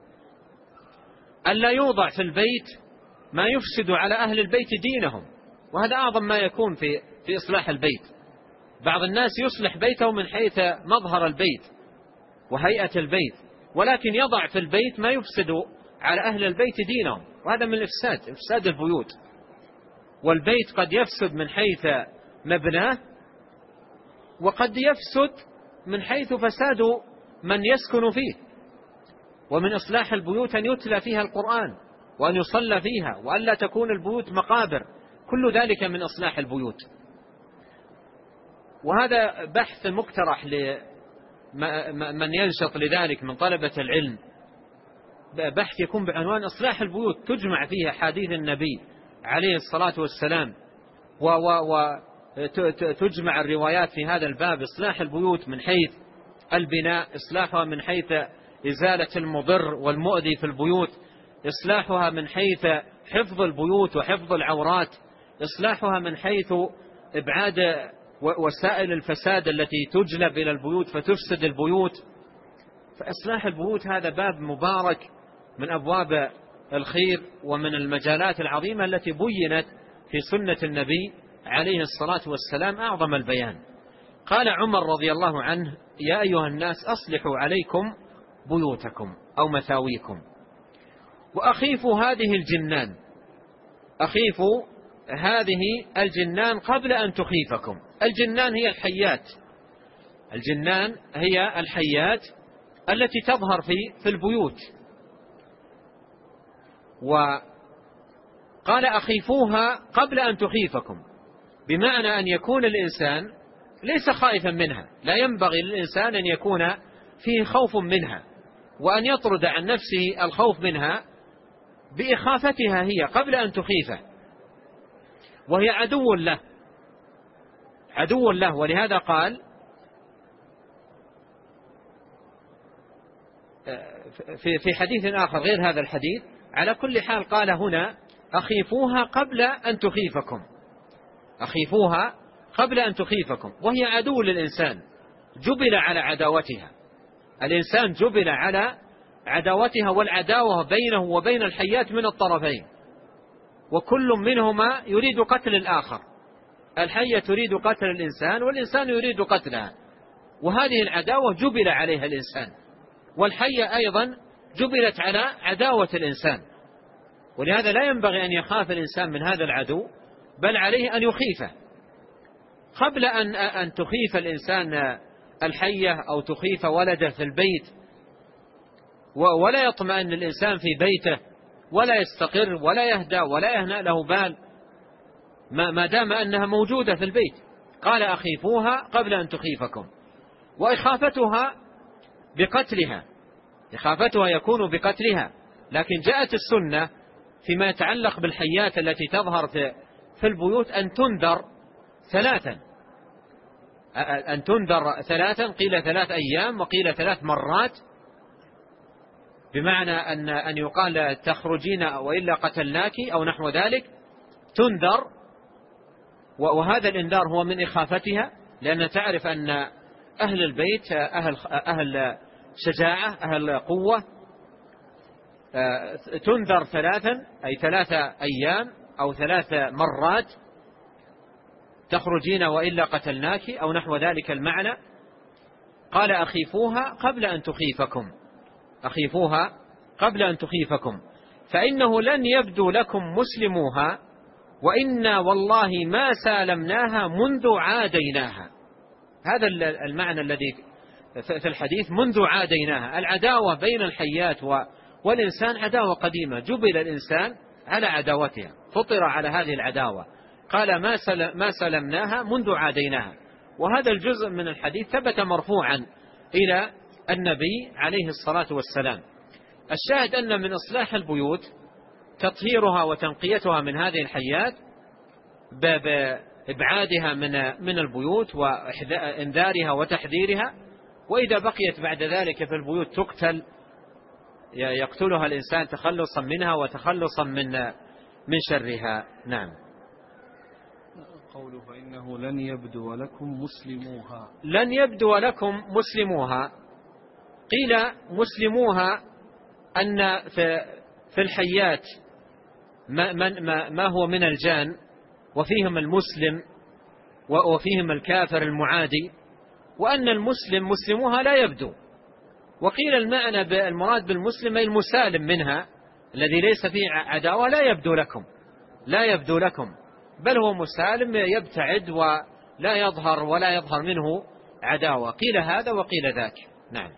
ألا يوضع في البيت ما يفسد على أهل البيت دينهم، وهذا أعظم ما يكون في إصلاح البيت. بعض الناس يصلح بيته من حيث مظهر البيت وهيئة البيت، ولكن يضع في البيت ما يفسد على أهل البيت دينهم، وهذا من إفساد البيوت. والبيت قد يفسد من حيث مبناه وقد يفسد من حيث فساد من يسكن فيه. ومن إصلاح البيوت أن يتلى فيها القرآن وأن يصلى فيها وأن لا تكون البيوت مقابر، كل ذلك من إصلاح البيوت. وهذا بحث مقترح لمن ينشط لذلك من طلبة العلم، بحث يكون بعنوان إصلاح البيوت، تجمع فيها حديث النبي عليه الصلاة والسلام وتجمع الروايات في هذا الباب. إصلاح البيوت من حيث البناء، إصلاحها من حيث إزالة المضر والمؤذي في البيوت، إصلاحها من حيث حفظ البيوت وحفظ العورات، إصلاحها من حيث إبعاد وسائل الفساد التي تجلب إلى البيوت فتفسد البيوت. فإصلاح البيوت هذا باب مبارك من أبواب الخير ومن المجالات العظيمة التي بينت في سنة النبي عليه الصلاة والسلام أعظم البيان. قال عمر رضي الله عنه: يا أيها الناس أصلحوا عليكم بيوتكم أو مثاويكم وأخيفوا هذه الجنان، أخيفوا هذه الجنان قبل أن تخيفكم. الجنان هي الحيات، الجنان هي الحيات التي تظهر في البيوت. وقال أخيفوها قبل أن تخيفكم، بمعنى أن يكون الإنسان ليس خائفا منها، لا ينبغي للإنسان أن يكون فيه خوف منها، وأن يطرد عن نفسه الخوف منها بإخافتها هي قبل أن تخيفه، وهي عدو له، عدو له. ولهذا قال في حديث آخر غير هذا الحديث، على كل حال قال هنا: أخيفوها قبل أن تخيفكم، أخيفوها قبل أن تخيفكم، وهي عدو للإنسان، جبل على عداوتها. الإنسان جبل على عداوتها، والعداوة بينه وبين الحيات من الطرفين، وكل منهما يريد قتل الآخر. الحية تريد قتل الإنسان والإنسان يريد قتلها، وهذه العداوة جبل عليها الإنسان، والحية أيضا جبلت على عداوة الإنسان. ولهذا لا ينبغي أن يخاف الإنسان من هذا العدو، بل عليه أن يخيفه قبل أن تخيف الإنسان الحية أو تخيف ولده في البيت، ولا يطمئن الإنسان في بيته ولا يستقر ولا يهدى ولا يهنأ له بال ما دام أنها موجودة في البيت. قال: أخيفوها قبل أن تخيفكم. وإخافتها بقتلها، إخافتها يكون بقتلها. لكن جاءت السنة فيما يتعلق بالحيات التي تظهر في البيوت أن تنذر ثلاثا، أن تنذر ثلاثا، قيل 3 أيام وقيل 3 مرات، بمعنى أن يقال: تخرجين وإلا قتلناك أو نحو ذلك، تنذر. وهذا الإنذار هو من إخافتها، لأن تعرف أن أهل البيت أهل شجاعة، أهل قوة. تنذر 3، أي 3 أيام أو 3 مرات، تخرجين وإلا قتلناك أو نحو ذلك المعنى. قال: أخيفوها قبل أن تخيفكم، أخيفوها قبل أن تخيفكم، فإنه لن يبدو لكم مسلموها، وإنا والله ما سالمناها منذ عاديناها. هذا المعنى الذي في الحديث، منذ عاديناها. العداوة بين الحيات والإنسان عداوة قديمة، جبل الإنسان على عداوتها، فطر على هذه العداوة. قال: ما سلمناها منذ عاديناها. وهذا الجزء من الحديث ثبت مرفوعا إلى النبي عليه الصلاة والسلام. الشاهد أن من إصلاح البيوت تطهيرها وتنقيتها من هذه الحيات بإبعادها من البيوت وإنذارها وتحذيرها. وإذا بقيت بعد ذلك في البيوت تقتل، يقتلها الإنسان تخلصا منها وتخلصا من شرها. نعم. قوله: فإنه لن يبدو لكم مسلموها، لن يبدو لكم مسلموها. قيل مسلموها أن في الحيات ما هو من الجان، وفيهم المسلم وفيهم الكافر المعادي، وأن المسلم مسلموها لا يبدو. وقيل المعنى بالمراد بالمسلم أي المسالم منها، الذي ليس فيه عداوة، لا يبدو لكم، لا يبدو لكم، بل هو مسالم يبتعد لا يظهر ولا يظهر منه عداوة، قيل هذا وقيل ذاك. نعم.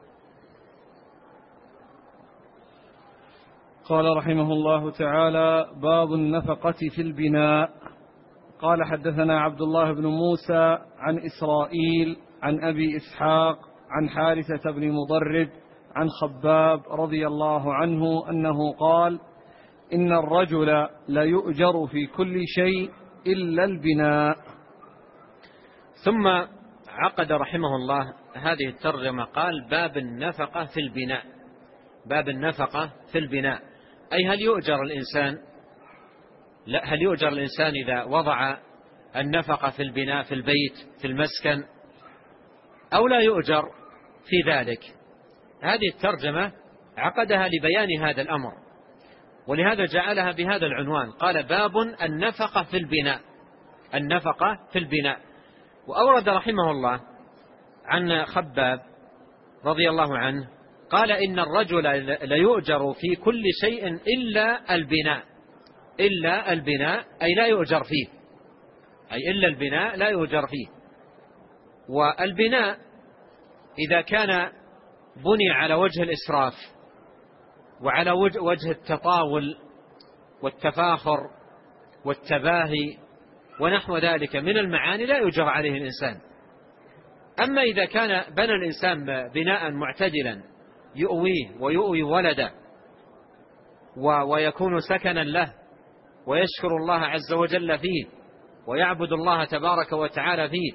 قال رحمه الله تعالى: باب النفقة في البناء. قال: حدثنا عبد الله بن موسى عن إسرائيل عن أبي إسحاق عن حارثة بن مضرب عن خباب رضي الله عنه أنه قال: إن الرجل ليؤجر في كل شيء إلا البناء. ثم عقد رحمه الله هذه الترجمة، قال: باب النفقة في البناء. باب النفقة في البناء، أي هل يؤجر الإنسان؟ لا، هل يؤجر الإنسان إذا وضع النفقة في البناء، في البيت، في المسكن، أو لا يؤجر في ذلك؟ هذه الترجمة عقدها لبيان هذا الأمر، ولهذا جعلها بهذا العنوان، قال: باب النفقة في البناء. النفقة في البناء. وأورد رحمه الله عن خباب رضي الله عنه قال: إن الرجل ليؤجر في كل شيء إلا البناء. إلا البناء أي لا يؤجر فيه، أي إلا البناء لا يؤجر فيه. والبناء إذا كان بني على وجه الإسراف وعلى وجه التطاول والتفاخر والتباهي ونحو ذلك من المعاني لا يؤجر عليه الإنسان. أما إذا كان بنى الإنسان بناء معتدلا يؤويه ويؤوي ولده ويكون سكنا له ويشكر الله عز وجل فيه ويعبد الله تبارك وتعالى فيه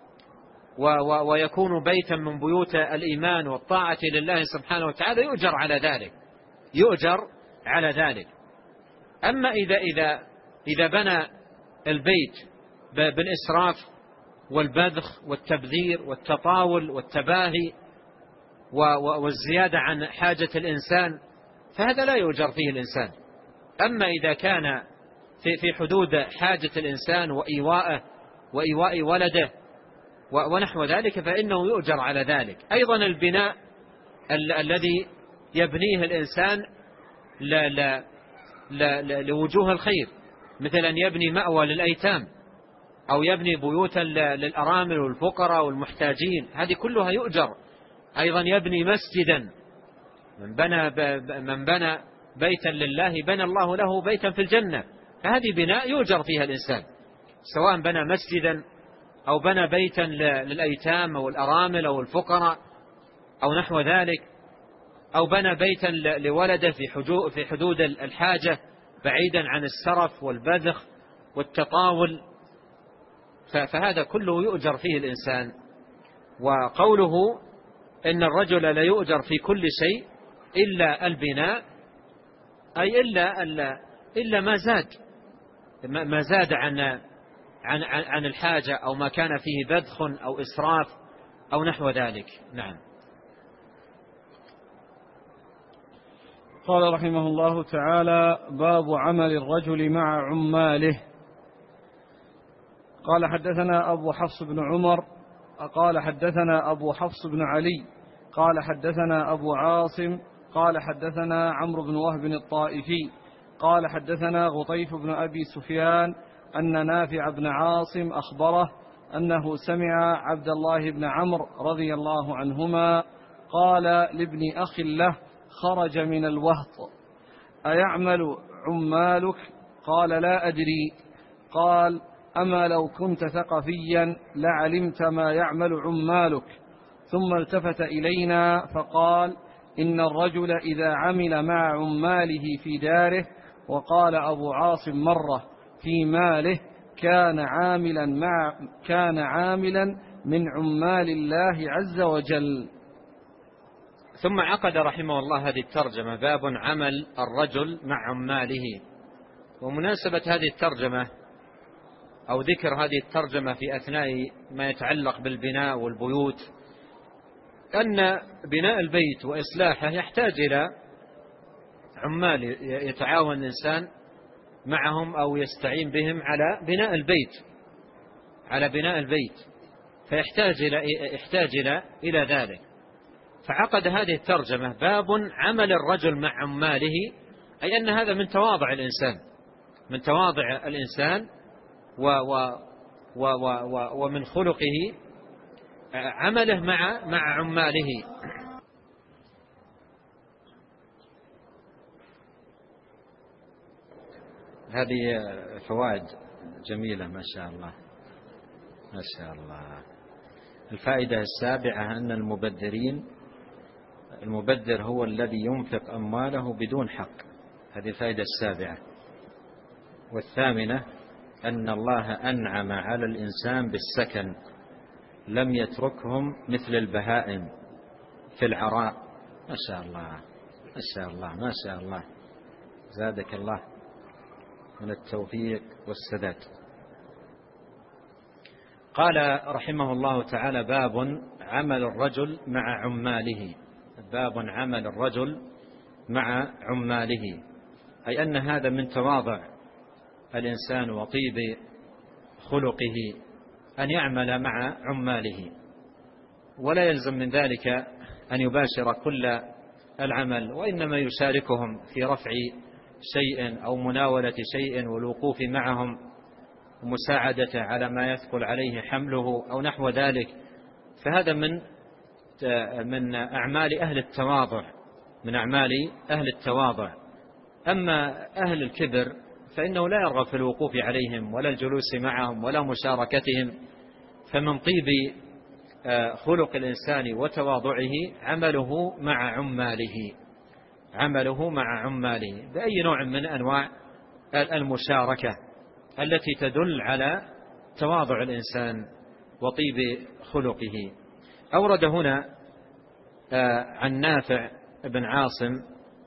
ويكون بيتا من بيوت الإيمان والطاعة لله سبحانه وتعالى، يؤجر على ذلك، يؤجر على ذلك. أما إذا بنى البيت بالإسراف والبذخ والتبذير والتطاول والتباهي والزيادة عن حاجة الإنسان، فهذا لا يؤجر فيه الإنسان. أما إذا كان في حدود حاجة الإنسان وإيواءه وإيواء ولده ونحو ذلك فإنه يؤجر على ذلك. أيضا البناء الذي يبنيه الإنسان لوجوه الخير، مثل أن يبني مأوى للأيتام أو يبني بيوتا للأرامل والفقراء والمحتاجين، هذه كلها يؤجر. أيضا يبني مسجدا، من بنى بيتا لله بنى الله له بيتا في الجنة، فهذه بناء يؤجر فيها الإنسان، سواء بنى مسجدا أو بنى بيتا للأيتام أو الأرامل أو الفقراء أو نحو ذلك، أو بنى بيتا لولده في حدود الحاجة بعيدا عن السرف والبذخ والتطاول، فهذا كله يؤجر فيه الإنسان. وقوله إن الرجل لا يؤجر في كل شيء إلا البناء، أي إلا ما زاد عن الحاجة أو ما كان فيه بذخ أو إسراف أو نحو ذلك. نعم. قال رحمه الله تعالى: باب عمل الرجل مع عماله. قال: حدثنا أبو حفص بن عمر قال: حدثنا أبو حفص بن علي قال: حدثنا أبو عاصم قال: حدثنا عمرو بن وهب الطائفي قال: حدثنا غطيف بن أبي سفيان أن نافع بن عاصم أخبره أنه سمع عبد الله بن عمرو رضي الله عنهما قال لابن أخ له خرج من الوهط: أيعمل عمالك؟ قال: لا أدري. قال: أما لو كنت ثقفيا لعلمت ما يعمل عمالك. ثم التفت إلينا فقال: إن الرجل إذا عمل مع عماله في داره، وقال أبو عاصم مرة في ماله، كان عاملا من عمال الله عز وجل. ثم عقد رحمه الله هذه الترجمة: باب عمل الرجل مع عماله. ومناسبة هذه الترجمة أو ذكر هذه الترجمة في أثناء ما يتعلق بالبناء والبيوت أن بناء البيت وإصلاحه يحتاج إلى عمال يتعاون الإنسان معهم أو يستعين بهم على بناء البيت فيحتاج إلى ذلك. فعقد هذه الترجمة: باب عمل الرجل مع عماله، أي أن هذا من تواضع الإنسان ومن خلقه عمله مع عماله. هذه فوائد جميلة ما شاء الله ما شاء الله. الفائدة السابعة أن المبذر هو الذي ينفق أمواله بدون حق. هذه الفائدة السابعة. والثامنة أن الله أنعم على الإنسان بالسكن، لم يتركهم مثل البهائم في العراء. ما شاء الله ما شاء الله ما شاء الله، زادك الله من التوفيق والسداد. قال رحمه الله تعالى: باب عمل الرجل مع عماله. باب عمل الرجل مع عماله، أي أن هذا من تواضع الإنسان وطيب خلقه أن يعمل مع عماله، ولا يلزم من ذلك أن يباشر كل العمل، وإنما يشاركهم في رفع شيء أو مناولة شيء والوقوف معهم ومساعدته على ما يثقل عليه حمله أو نحو ذلك. فهذا من أعمال أهل التواضع، من أعمال أهل التواضع. أما أهل الكبر فإنه لا يرغب في الوقوف عليهم ولا الجلوس معهم ولا مشاركتهم. فمن طيب خلق الإنسان وتواضعه عمله مع عماله، عمله مع عماله بأي نوع من أنواع المشاركة التي تدل على تواضع الإنسان وطيب خلقه. أورد هنا عن نافع بن عاصم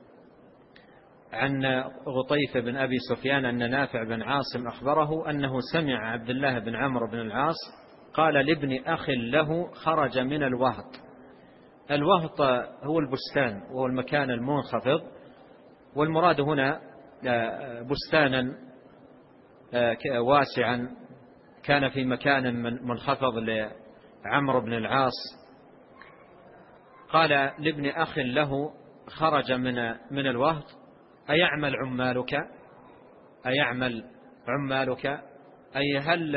عن غطيف بن أبي سفيان أن نافع بن عاصم أخبره أنه سمع عبد الله بن عمرو بن العاص قال لابن أخ له خرج من الوهط. الوهط هو البستان وهو المكان المنخفض، والمراد هنا بستانا واسعا كان في مكان منخفض لعمرو بن العاص. قال لابن أخ له خرج من الوهط: أيعمل عمالك؟ أيعمل عمالك؟ أي هل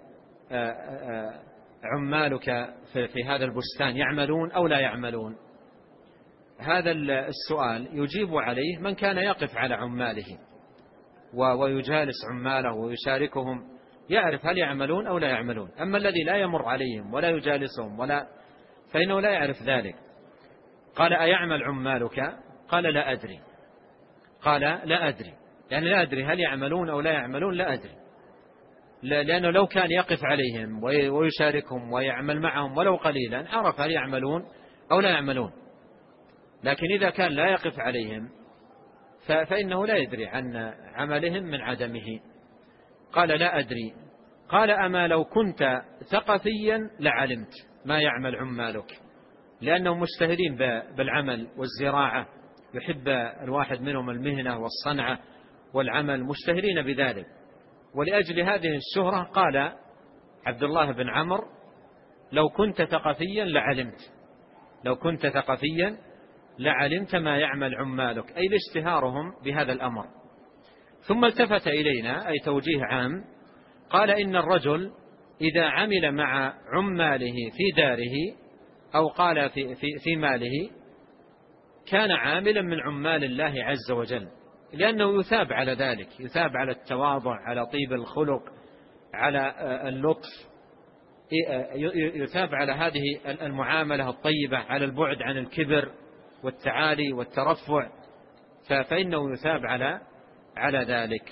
عمالك في هذا البستان يعملون أو لا يعملون؟ هذا السؤال يجيب عليه من كان يقف على عماله ويجالس عماله ويشاركهم، يعرف هل يعملون أو لا يعملون. أما الذي لا يمر عليهم ولا يجالسهم فإنه لا يعرف ذلك. قال: أيعمل عمالك؟ قال: لا أدري. قال: لا أدري، يعني لا أدري هل يعملون أو لا يعملون، لا أدري. لأنه لو كان يقف عليهم ويشاركهم ويعمل معهم ولو قليلا عرف هل يعملون أو لا يعملون. لكن إذا كان لا يقف عليهم فإنه لا يدري عن عملهم من عدمه. قال: لا أدري. قال: أما لو كنت ثقفيا لعلمت ما يعمل عمالك، لأنهم مجتهدين بالعمل والزراعة، يحب الواحد منهم المهنة والصنعة والعمل، مجتهدين بذلك. ولأجل هذه الشهرة قال عبد الله بن عمرو: لو كنت ثقفيا لعلمت، لو كنت ثقفيا لعلمت ما يعمل عمالك، أي لاشتهارهم بهذا الأمر. ثم التفت إلينا، أي توجيه عام، قال: إن الرجل إذا عمل مع عماله في داره أو قال في ماله كان عاملا من عمال الله عز وجل، لأنه يثاب على ذلك، يثاب على التواضع، على طيب الخلق، على اللطف، يثاب على هذه المعاملة الطيبة، على البعد عن الكبر والتعالي والترفع، فإنه يثاب على ذلك.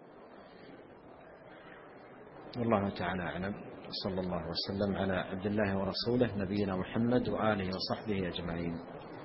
والله تعالى أعلم. صلى الله وسلم على عبد الله ورسوله نبينا محمد وآله وصحبه أجمعين.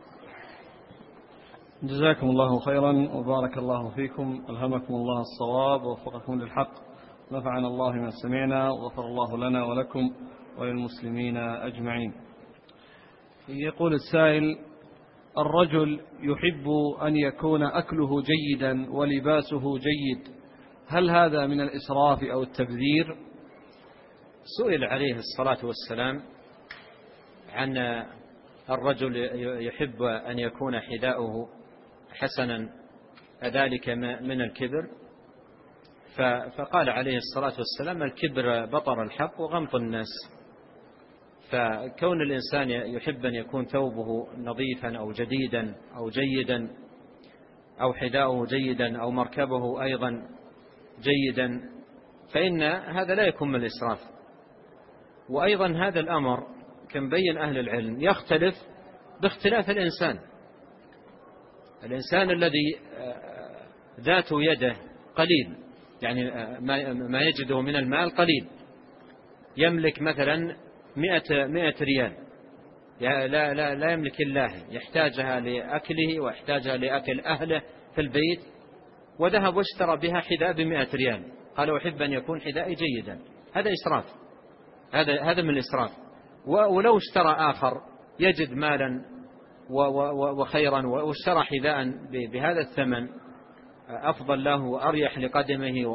جزاكم الله خيرا وبارك الله فيكم، ألهمكم الله الصواب ووفقكم للحق، نفعنا الله ما سمعنا وغفر الله لنا ولكم وللمسلمين أجمعين. يقول السائل: الرجل يحب أن يكون أكله جيدا ولباسه جيد، هل هذا من الإسراف أو التبذير؟ سئل عليه الصلاة والسلام عن الرجل يحب أن يكون حذاؤه حسنا، أذلك من الكبر؟ فقال عليه الصلاة والسلام: الكبر بطر الحق وغمط الناس. فكون الإنسان يحب أن يكون ثوبه نظيفا أو جديدا أو جيدا أو حذاؤه جيدا أو مركبه أيضا جيدا، فإن هذا لا يكون من الإسراف. وأيضا هذا الأمر كما بين أهل العلم يختلف باختلاف الإنسان الذي ذات يده قليل، يعني ما يجده من المال قليل، يملك مثلا 100 ريال، لا يملك الله، يحتاجها لأكله ويحتاجها لأكل أهله في البيت، وذهب واشترى بها حذاء ب100 ريال، قال: أحب أن يكون حذائي جيدا. هذا إسراف، هذا من الإسراف. ولو اشترى آخر يجد مالا وخيرا واشترى حذاء بهذا الثمن أفضل له وأريح لقدمه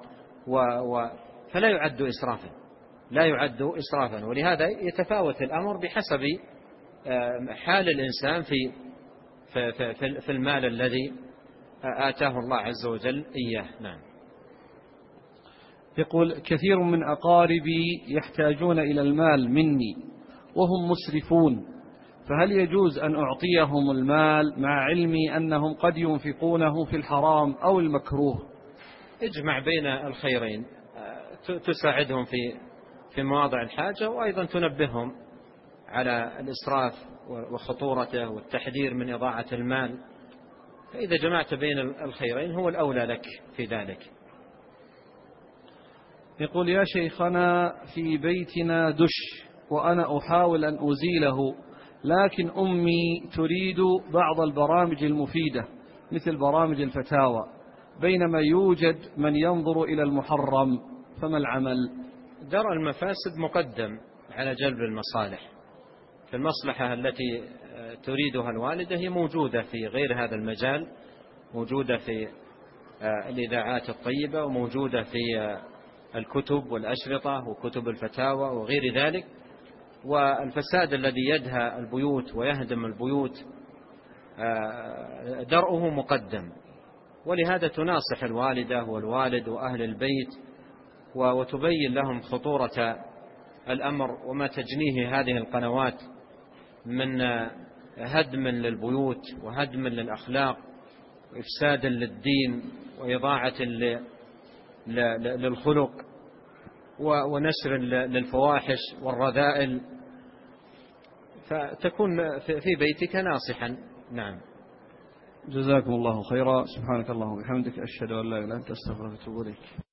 فلا يعد إسرافا. ولهذا يتفاوت الأمر بحسب حال الإنسان في المال الذي آتاه الله عز وجل إياه. نعم. يقول: كثير من أقاربي يحتاجون إلى المال مني وهم مسرفون، فهل يجوز أن أعطيهم المال مع علمي أنهم قد ينفقونه في الحرام أو المكروه؟ اجمع بين الخيرين، تساعدهم في مواضع الحاجة، وأيضا تنبههم على الإسراف وخطورته والتحذير من إضاعة المال. فإذا جمعت بين الخيرين هو الأولى لك في ذلك. يقول: يا شيخنا، في بيتنا دش وأنا أحاول أن أزيله، لكن أمي تريد بعض البرامج المفيدة مثل برامج الفتاوى، بينما يوجد من ينظر إلى المحرم، فما العمل؟ درء المفاسد مقدم على جلب المصالح. فالمصلحة التي تريدها الوالدة هي موجودة في غير هذا المجال، موجودة في الإذاعات الطيبة، وموجودة في الكتب والأشرطة وكتب الفتاوى وغير ذلك. والفساد الذي يدهى البيوت ويهدم البيوت درءه مقدم. ولهذا تناصح الوالدة والوالد وأهل البيت وتبين لهم خطورة الأمر وما تجنيه هذه القنوات من هدم للبيوت وهدم للأخلاق وإفساد للدين وإضاعة للخلق ونشر للفواحش والرذائل، فتكون في بيتك ناصحا. نعم. جزاكم الله خيرا. سبحانك اللهم وبحمدك، أشهد أن لا إله إلا أنت، أستغفرك وأتوب إليك.